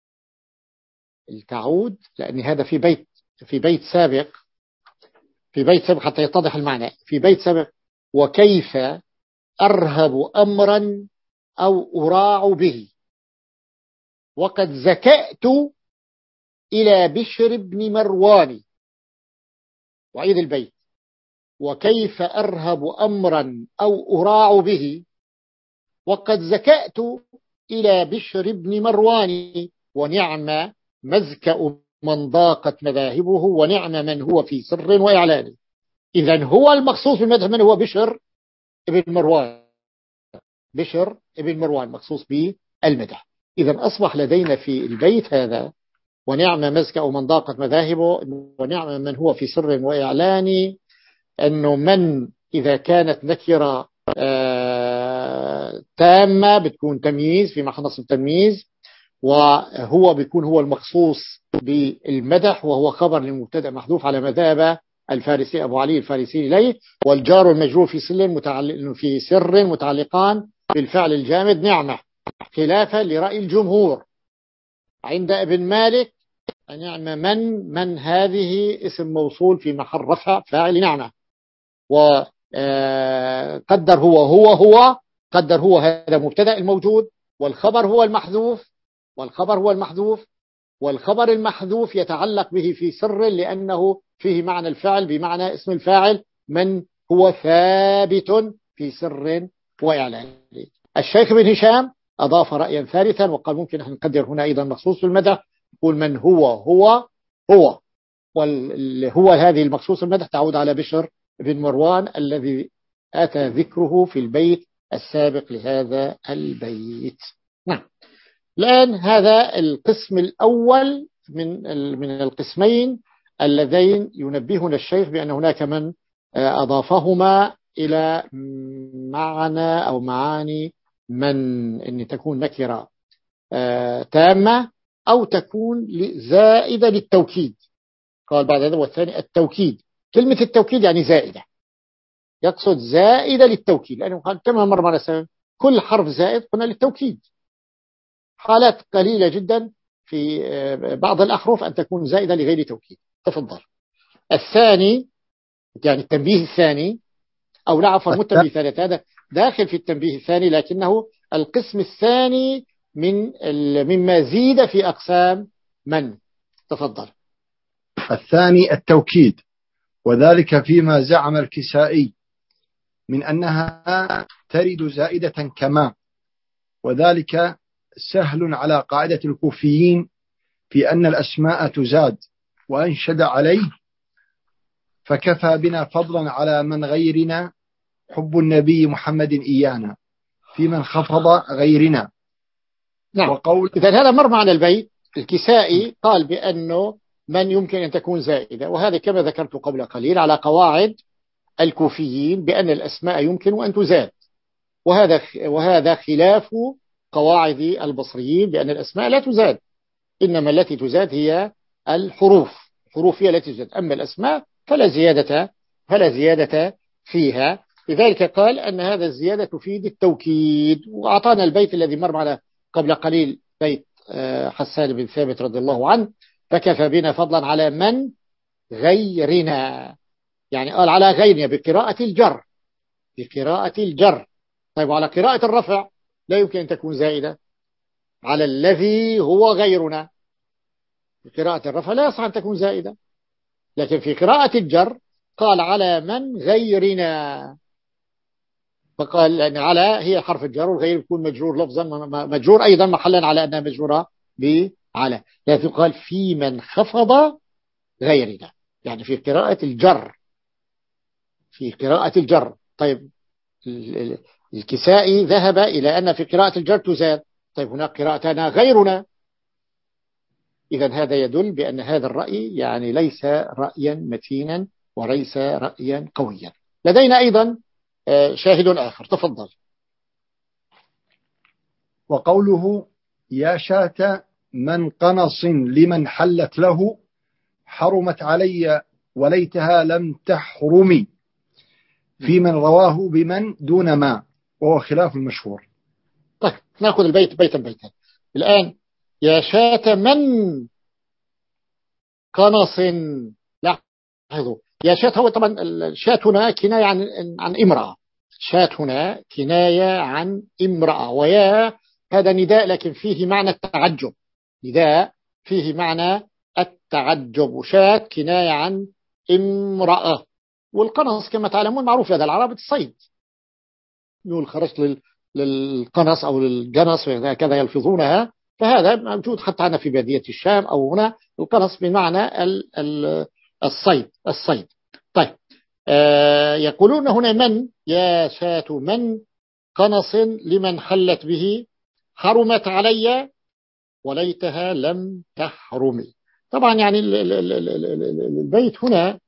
تعود لأن هذا في بيت، في بيت سابق، في بيت سابق حتى يتضح المعنى، في بيت سابق وكيف أرهب أمرا أو أراع به وقد زكأت إلى بشر بن مروان. وعيد البيت وكيف أرهب أمرا أو أراع به وقد زكأت إلى بشر بن مروان ونعم مزكأ من ضاقت مذاهبه ونعم من هو في سر وإعلان. إذن هو المخصوص بالمدح من هو بشر ابن مروان، بشر ابن مروان مخصوص بالمدح. إذن أصبح لدينا في البيت هذا ونعم مزكأ من ضاقت مذاهبه ونعم من هو في سر وإعلان، أنه من إذا كانت نكرة آه تامة بتكون تمييز في محل نصب تمييز، وهو بيكون هو المخصوص بالمدح وهو خبر للمبتدأ محذوف على مذهب الفارسي أبو علي الفارسي إليه. والجار والمجرور في سر متعلق في سر متعلقان بالفعل الجامد نعمة، خلافا لرأي الجمهور عند ابن مالك نعم من من هذه اسم موصول في محل رفع فاعل نعمة، وقدر هو هو هو قدر هو هذا مبتدأ الموجود، والخبر هو المحذوف، والخبر هو المحذوف والخبر المحذوف يتعلق به في سر لأنه فيه معنى الفعل بمعنى اسم الفاعل من هو ثابت في سر وإعلان. الشيخ بن هشام أضاف رأيا ثالثا وقال ممكن أن نقدر هنا أيضا مخصوص بالمدح، يقول من هو هو هو، وهو هذه المخصوص المدح تعود على بشر بن مروان الذي أتى ذكره في البيت السابق لهذا البيت. نعم، الآن هذا القسم الأول من من القسمين اللذين ينبهنا الشيخ بأن هناك من أضافهما إلى معنى أو معاني من أن تكون نكرة تامة أو تكون زائدة للتوكيد. قال بعد هذا والثاني التوكيد، كلمة التوكيد يعني زائدة، يقصد زائدة للتوكيد، لأنه قال كما مر معنا كل حرف زائد قلنا للتوكيد. حالات قليلة جدا في بعض الأحرف أن تكون زائدة لغير توكيد. تفضل. الثاني يعني التنبيه الثاني أو لا عفوا التنبيه الثالث، هذا داخل في التنبيه الثاني لكنه القسم الثاني من مما زيد في أقسام من. تفضل. الثاني التوكيد، وذلك فيما زعم الكسائي من أنها ترد زائدة كما، وذلك سهل على قاعدة الكوفيين في أن الأسماء تزاد، وأنشد عليه فكفى بنا فضلا على من غيرنا حب النبي محمد إيانا في من خفض غيرنا. نعم. وقول إذا هذا مر معنا البيت. الكسائي قال بأنه من يمكن أن تكون زائدة، وهذا كما ذكرت قبل قليل على قواعد الكوفيين بأن الأسماء يمكن أن تزاد، وهذا وهذا خلاف قواعد البصريين بأن الأسماء لا تزاد، إنما التي تزاد هي الحروف. الحروف هي التي تزاد، أما الأسماء فلا زيادة فلا زيادة فيها. لذلك قال أن هذا الزيادة تفيد التوكيد. وأعطانا البيت الذي مر معنا قبل قليل، بيت حسان بن ثابت رضي الله عنه: فكفى بنا فضلا على من غيرنا. يعني قال على غيرنا بقراءة الجر، بقراءة الجر. طيب وعلى قراءة الرفع لا يمكن أن تكون زائدة، على الذي هو غيرنا. بقراءة الرفع لا يصح أن تكون زائدة، لكن في قراءة الجر قال على من غيرنا، فقال لأن على هي حرف الجر، والغير يكون مجرور لفظا، مجرور أيضا محلا على أنها مجرورة بعلى، لكن قال في من خفض غيرنا، يعني في قراءة الجر، في قراءة الجر. طيب الكسائي ذهب إلى أن في قراءة الجر تزاد. طيب هناك قراءتنا غيرنا، إذا هذا يدل بأن هذا الرأي يعني ليس رأيا متينا وليس رأيا قويا. لدينا أيضا شاهد آخر، تفضل. وقوله يا شاة من قنص لمن حلت له حرمت علي وليتها لم تحرمي في من رواه بمن دون ما، وهو خلاف المشهور. طيب نأخذ البيت بيتا بيتا الآن. يا شاة من قنص، لاحظوا يا شاة، هو طبعا الشاة هنا كناية عن عن امرأة، شاة هنا كناية عن امرأة، ويا هذا نداء لكن فيه معنى التعجب، نداء فيه معنى التعجب، وشاة كناية عن امرأة. والقنص كما تعلمون معروف لدى العرب الصيد، يقول خرجت للقنص أو للجنص هكذا يلفظونها، فهذا موجود حتى عندنا في بادية الشام أو هنا القنص بمعنى الصيد الصيد. طيب آه يقولون هنا من يا شاة من قنص لمن حلت به حرمت علي وليتها لم تحرمي. طبعا يعني البيت هنا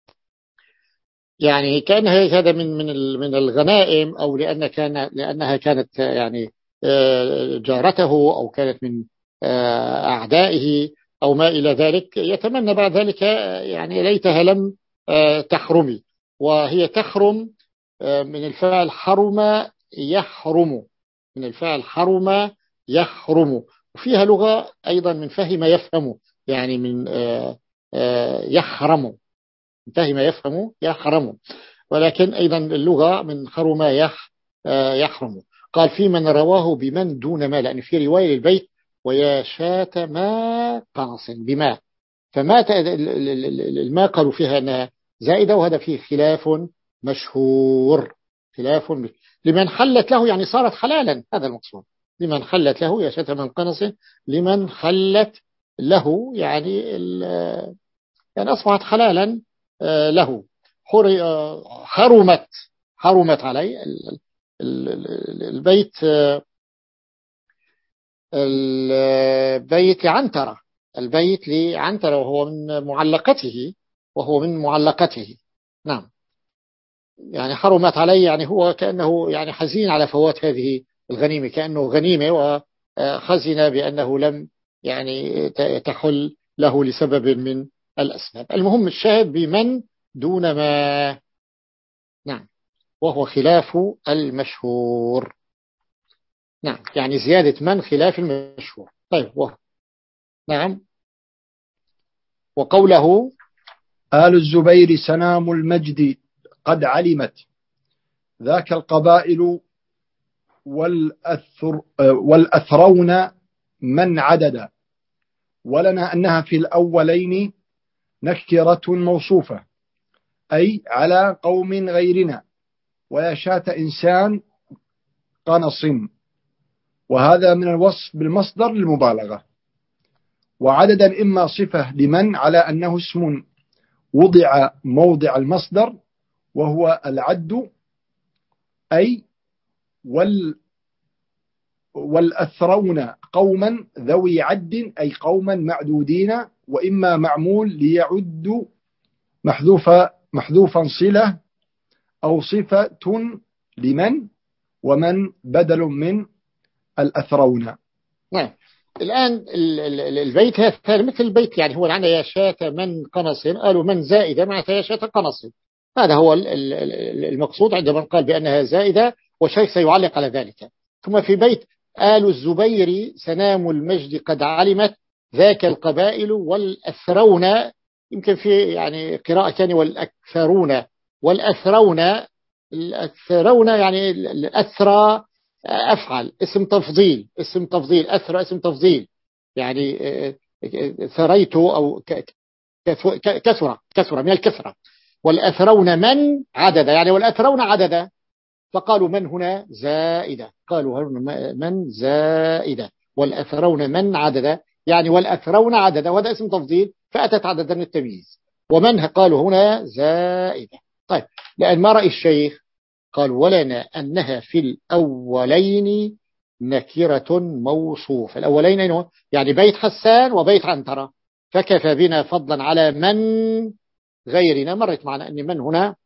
يعني كأن هذا من من من الغنائم، أو لأن كان لأنها كانت يعني جارته أو كانت من أعدائه أو ما إلى ذلك، يتمنى بعد ذلك يعني ليتها لم تحرمي. وهي تحرم من الفعل حرم يحرم، من الفعل حرم يحرم، وفيها لغة أيضا من فهم يفهم، يعني من يحرم، فهم يفهم يحرم، ولكن أيضا اللغة من حرم يح يحرم. قال في من رواه بمن دون ما، لأن في رواية للبيت ويا شاة ما قنص بما، فما ما قالوا فيها أنها زائدة، وهذا فيه خلاف مشهور، خلاف لمن حلت له يعني صارت حلالا، هذا المقصود. لمن حلت له يا شاة من قنص لمن حلت له يعني يعني أصبحت حلالا له. حرمت حرمت علي البيت البيت لعنترة، البيت لعنترة وهو من معلقته وهو من معلقته. نعم يعني حرمت علي يعني هو كأنه يعني حزين على فوات هذه الغنيمة، كأنه غنيمة وخزن بأنه لم يعني تحل له لسبب من الأسباب. المهم الشاهد بمن دون ما، نعم، وهو خلاف المشهور. نعم يعني زيادة من خلاف المشهور. طيب وهو نعم. وقوله آل الزبير سنام المجد قد علمت ذاك القبائل والأثر والأثرون من عدد، ولنا أنها في الأولين نكرة موصوفة أي على قوم غيرنا، ويا شاة إنسان قنص، وهذا من الوصف بالمصدر للمبالغة. وعددا إما صفة لمن على أنه اسم وضع موضع المصدر وهو العد أي وال والأثرون قوما ذوي عد أي قوما معدودين، وإما معمول ليعد محذوفة محذوفا صلة أو صفة لمن، ومن بدل من الأثرون. نعم. الآن البيت هذا مثل البيت، يعني هو عندنا يا شاة من قنص، قالوا من زائدة معناتها يا شاة قنص. هذا هو المقصود عندما قال بأنها زائدة، والشيخ سيعلق على ذلك. ثم في بيت آل الزبير سنام المجد قد علمت ذاك القبائل والأثرون، يمكن في يعني قراءة ثانية والأكثرون والأثرون. الأثرون يعني الأثرى أفعل، اسم تفضيل، اسم تفضيل أثرى اسم تفضيل، يعني ثريت أو كثرة كثرة من الكثرة. والأثرون من عدد، يعني والأثرون عدد، فقالوا من هنا زائدة، قالوا من زائدة، والأثرون من عدد، يعني والأثرون عدد، وهذا اسم تفضيل فأتت عددا من التمييز. ومن قالوا هنا زائدة. طيب، لأن ما رأي الشيخ؟ قال ولنا أنها في الأولين نكرة موصوف. الأولين يعني بيت حسان وبيت عنترة، فكفى بنا فضلا على من غيرنا. مرت معنا أن من هنا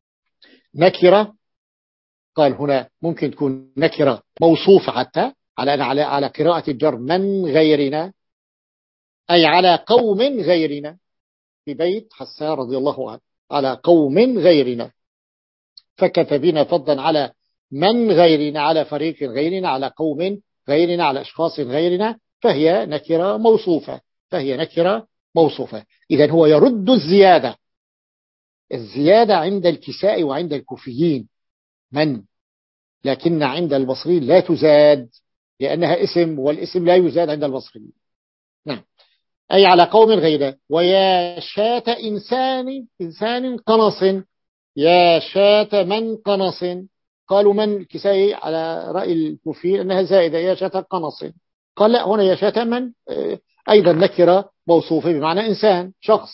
نكرة، قال هنا ممكن تكون نكرة موصوفة حتى على على على قراءة الجر من غيرنا، أي على قوم غيرنا، في بيت حسان رضي الله عنه على قوم غيرنا، فكفى بنا فضلا على من غيرنا، على فريق غيرنا، على قوم غيرنا، على أشخاص غيرنا، فهي نكرة موصوفة، فهي نكرة موصوفة. إذن هو يرد الزيادة، الزيادة عند الكساء وعند الكوفيين من، لكن عند البصريين لا تزاد لأنها اسم، والاسم لا يزاد عند البصريين. نعم. أي على قوم غيره. ويا شاة إنسان إنسان قنص، يا شاة من قنص، قالوا من كسائي على رأي الكوفي أنها زائدة، يا شاة قنص. قال لا، هنا يا شاة من أيضا نكرة موصوفة بمعنى إنسان شخص،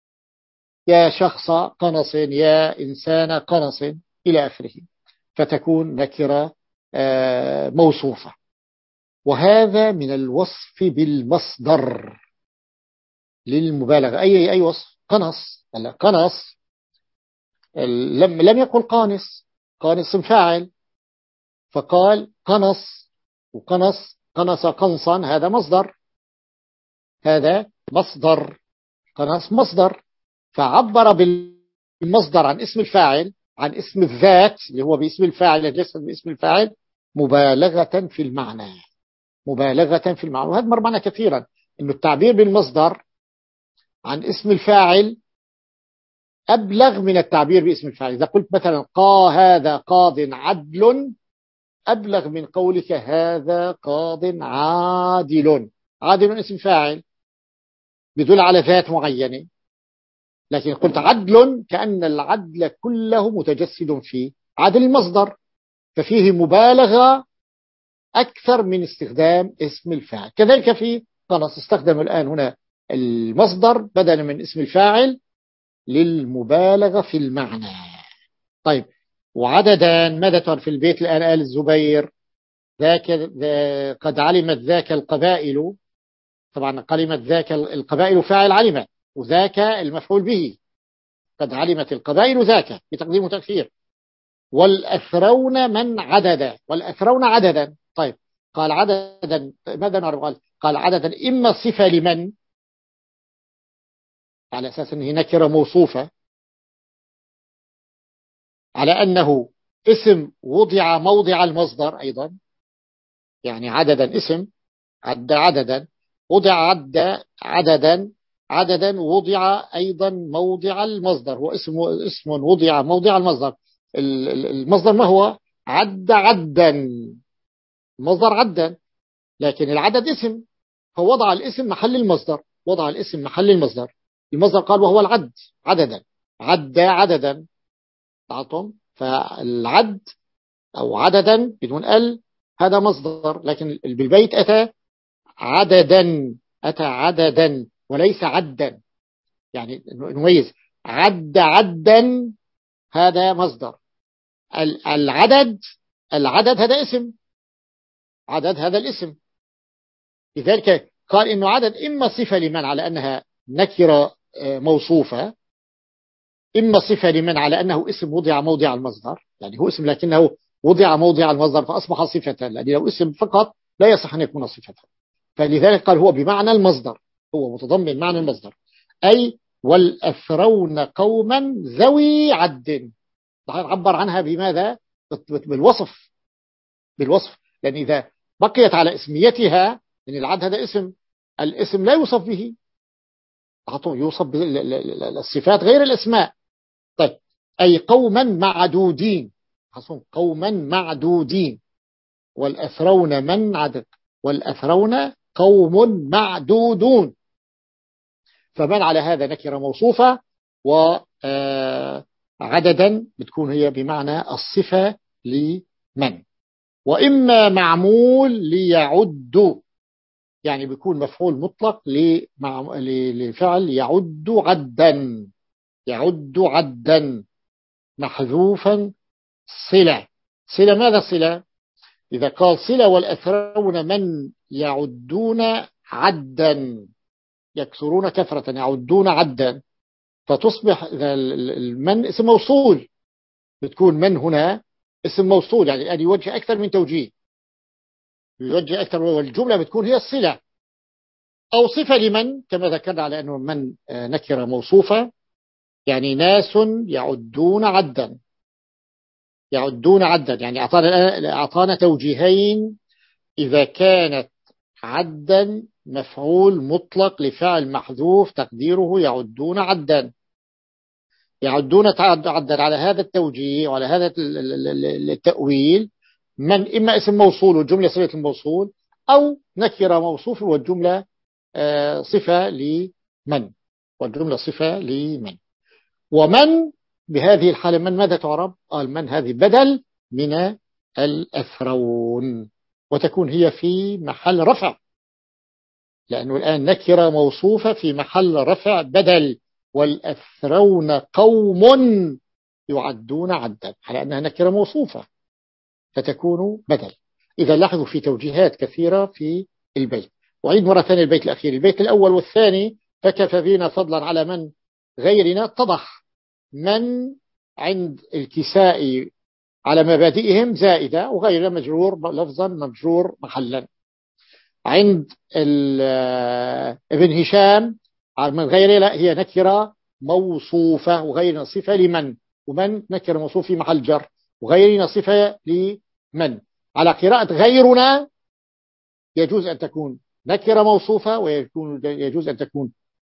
يا شخص قنص، يا إنسان قنص إلى آخره، فتكون نكرة موصوفة. وهذا من الوصف بالمصدر للمبالغة. أي أي وصف؟ قنص. هلا قنص لم لم يقل قانص، قانص فاعل، فقال قنص، وقنص قنص قنصا، هذا مصدر، هذا مصدر، قنص مصدر، فعبر بالمصدر عن اسم الفاعل، عن اسم الذات اللي هو باسم الفاعل، ليس باسم الفاعل، مبالغة في المعنى، مبالغة في المعنى. وهذا مر معنا كثيرا إنه التعبير بالمصدر عن اسم الفاعل أبلغ من التعبير باسم الفاعل. إذا قلت مثلا قا هذا قاض عدل، أبلغ من قولك هذا قاض عادل. عادل اسم فاعل يدل على ذات معينة، لكن قلت عدل كأن العدل كله متجسد فيه. عدل المصدر، ففيه مبالغة أكثر من استخدام اسم الفاعل. كذلك في قنص استخدم الآن هنا المصدر بدلا من اسم الفاعل للمبالغة في المعنى. طيب، وعددا ماذا في البيت الآن؟ آل الزبير ذاك قد علمت ذاك القبائل، طبعا علمت ذاك القبائل فاعل علمت، وذاك المفعول به، قد علمت القبائل ذاك بتقديم وتأخير. والأثرون من عددا، والأثرون عددا. طيب، قال عددا ماذا نعرف؟ قال قال عددا إما صفة لمن على أساس أنه نكرة موصوفة، على أنه اسم وضع موضع المصدر أيضا، يعني عددا اسم عد عددا، وضع عد عددا، عددا وضع أيضا موضع المصدر، هو اسم اسم وضع موضع المصدر. المصدر ما هو؟ عد عدا، المصدر عدا، لكن العدد اسم، فوضع الاسم محل المصدر، وضع الاسم محل المصدر. المصدر قال وهو العد عددا، عد عددا، تعطم. فالعد أو عددا بدون ال هذا مصدر، لكن بالبيت أتى عددا، أتى عددا وليس عدا، يعني نميز. عد عدا هذا مصدر، العدد العدد هذا اسم، عدد هذا الاسم. لذلك قال إنه عدد إما صفة لمن على أنها نكرة موصوفة، إما صفة لمن على أنه اسم وضع موضع المصدر، يعني هو اسم لكنه وضع موضع المصدر فأصبح صفة، لأن لو اسم فقط لا يصح أن يكون صفة. فلذلك قال هو بمعنى المصدر، هو متضمن معنى المصدر، أي والأثرون قوما ذوي عد. عبر عنها بماذا؟ بالوصف، بالوصف، لأن إذا بقيت على اسميتها، لأن العد هذا اسم، الاسم لا يوصف به، يوصف بالصفات غير الأسماء. طيب أي قوما معدودين، قوما معدودين، والأثرون من عدد، والأثرون قوم معدودون. فمن على هذا نكرة موصوفة، وعددا بتكون هي بمعنى الصفة لمن. وإما معمول ليعد، يعني بيكون مفعول مطلق لفعل يعد عدا، يعد عدا محذوفا صلة. صلة ماذا صلة؟ إذا قال صلة والأثرون من يعدون عدا، يكسرون كثرة يعدون عدا، فتصبح المن اسم موصول، بتكون من هنا اسم موصول، يعني أن يوجه أكثر من توجيه، يوجه أكثر، والجملة بتكون هي الصلة أو صفة لمن كما ذكرنا على أنه من نكرة موصوفة، يعني ناس يعدون عدا، يعدون عدا، يعني أعطانا, أعطانا توجيهين. إذا كانت عدا مفعول مطلق لفعل محذوف تقديره يعدون عدا، يعدون عدا على هذا التوجيه وعلى هذا التأويل، من إما اسم موصول والجملة صفة الموصول، أو نكرة موصوف والجملة صفة لمن، والجملة صفة لمن. ومن بهذه الحالة من ماذا تعرب؟ قال من هذه بدل من الأثرون، وتكون هي في محل رفع، لأنه الآن نكرة موصوفة في محل رفع بدل، والأثرون قوم يعدون عدا، على أنها نكرة موصوفة فتكون بدل. إذا لاحظوا في توجيهات كثيرة في البيت. وعيد مرة ثانية البيت الأخير، البيت الأول والثاني فكفى بنا فضلا على من غيرنا اتضح. من عند الكساء على مبادئهم زائدة، وغير مجرور لفظا مجرور محلا. عند ابن هشام من غير لا هي نكرة موصوفة، وغير صفة لمن، ومن نكرة موصوفة في محل جر، وغير صفة لمن. على قراءة غيرنا يجوز أن تكون نكرة موصوفة، ويجوز أن تكون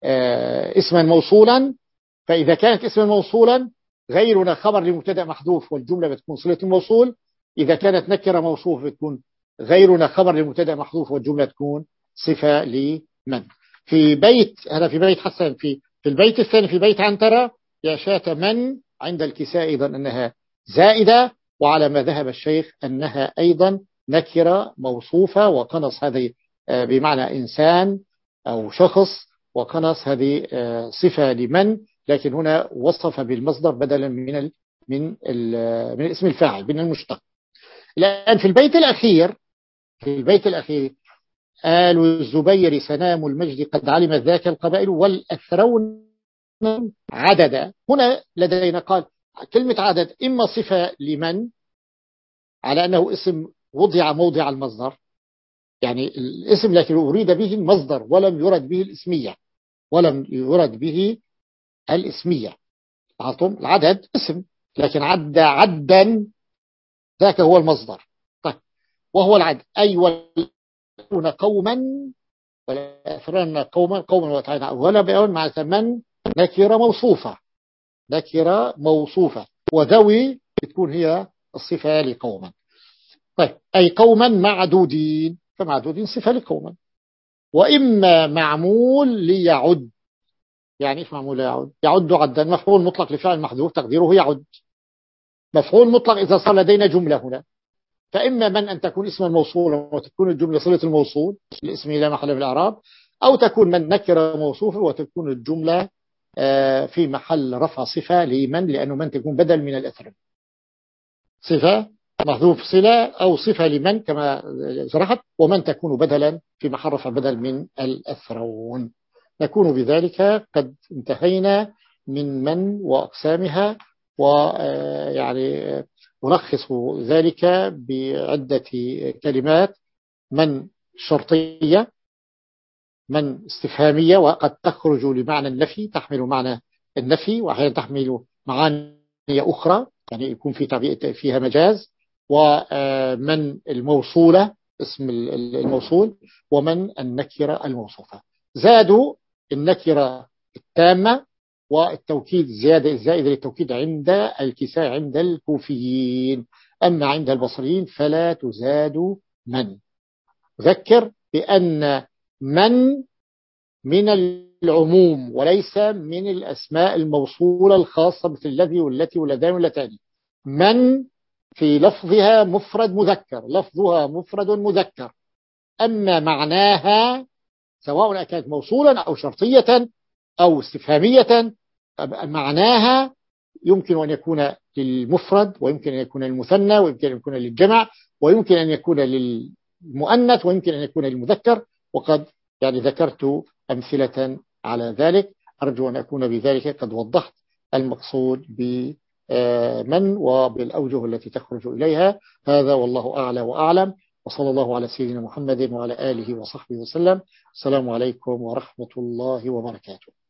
اسما موصولا. فإذا كانت اسما موصولا غيرنا خبر لمبتدأ محذوف والجملة بتكون صلة الموصول. إذا كانت نكرة موصوفة بتكون غيرنا خبر لمبتدأ محذوف والجملة تكون صفة لمن. في بيت هذا في بيت حسن، في في البيت الثاني في بيت عنترة يا شات من عند الكساء أيضا أنها زائدة، وعلى ما ذهب الشيخ أنها أيضا نكرة موصوفة، وقنص هذه بمعنى إنسان أو شخص، وقنص هذه صفة لمن، لكن هنا وصف بالمصدر بدلا من ال من ال من اسم الفاعل من المشتق. الآن في البيت الأخير، في البيت الأخير آل الزبير سنام المجد قد علمت ذاك القبائل والأثرون عددا. هنا لدينا قال كلمة عدد إما صفة لمن على أنه اسم وضع موضع المصدر، يعني الاسم لكن أريد به المصدر ولم يرد به الاسمية، ولم يرد به الاسمية. عطم العدد اسم لكن عد عدا ذاك هو المصدر. طيب وهو العد أي والأثرون قوما، والأثرون قوما قوما وتعالى ولا بيقول مع ثمن نكرة موصوفة، نكرة موصوفة، وذوي بتكون هي الصفة لقوما. طيب أي قوما معدودين، فمعدودين صفة لقوما. وإما معمول ليعد، يعني إيش معمول ليعد؟ يعد عدا مفعول مطلق لفعل محذوف تقديره يعد، مفعول مطلق إذا صار لدينا جملة هنا. فإما من أن تكون اسما موصولا وتكون الجملة صلة الموصول الاسم لا محل من الإعراب، أو تكون من نكرة موصوفة وتكون الجملة في محل رفع صفة لمن، لأنه من تكون بدل من الأثر. صفة محذوف صلة أو صفة لمن كما شرحت، ومن تكون بدلا في محل رفع بدل من الأثرون. نكون بذلك قد انتهينا من من وأقسامها، ويعني ألخص ذلك بعدة كلمات: من شرطية، من استفهامية وقد تخرج لمعنى النفي، تحمل معنى النفي وأحيانا تحمل معاني أخرى، يعني يكون في فيها مجاز، ومن الموصولة اسم الموصول، ومن النكرة الموصوفة. زادوا النكرة التامة والتوكيد زيادة الزائدة للتوكيد عند الكساء عند الكوفيين، أما عند البصريين فلا تزاد من. ذكر بأن من من العموم وليس من الأسماء الموصولة الخاصة مثل الذي والتي واللذان واللتان. من في لفظها مفرد مذكر، لفظها مفرد مذكر، أما معناها سواء كانت موصولا أو شرطية أو استفهامية، معناها يمكن أن يكون للمفرد، ويمكن أن يكون للمثنى، ويمكن أن يكون للجمع، ويمكن أن يكون للمؤنث، ويمكن أن يكون للمذكر. وقد يعني ذكرت أمثلة على ذلك. أرجو أن أكون بذلك قد وضحت المقصود بمن وبالأوجه التي تخرج إليها. هذا والله أعلى وأعلم، وصلى الله على سيدنا محمد وعلى آله وصحبه وسلم. السلام عليكم ورحمة الله وبركاته.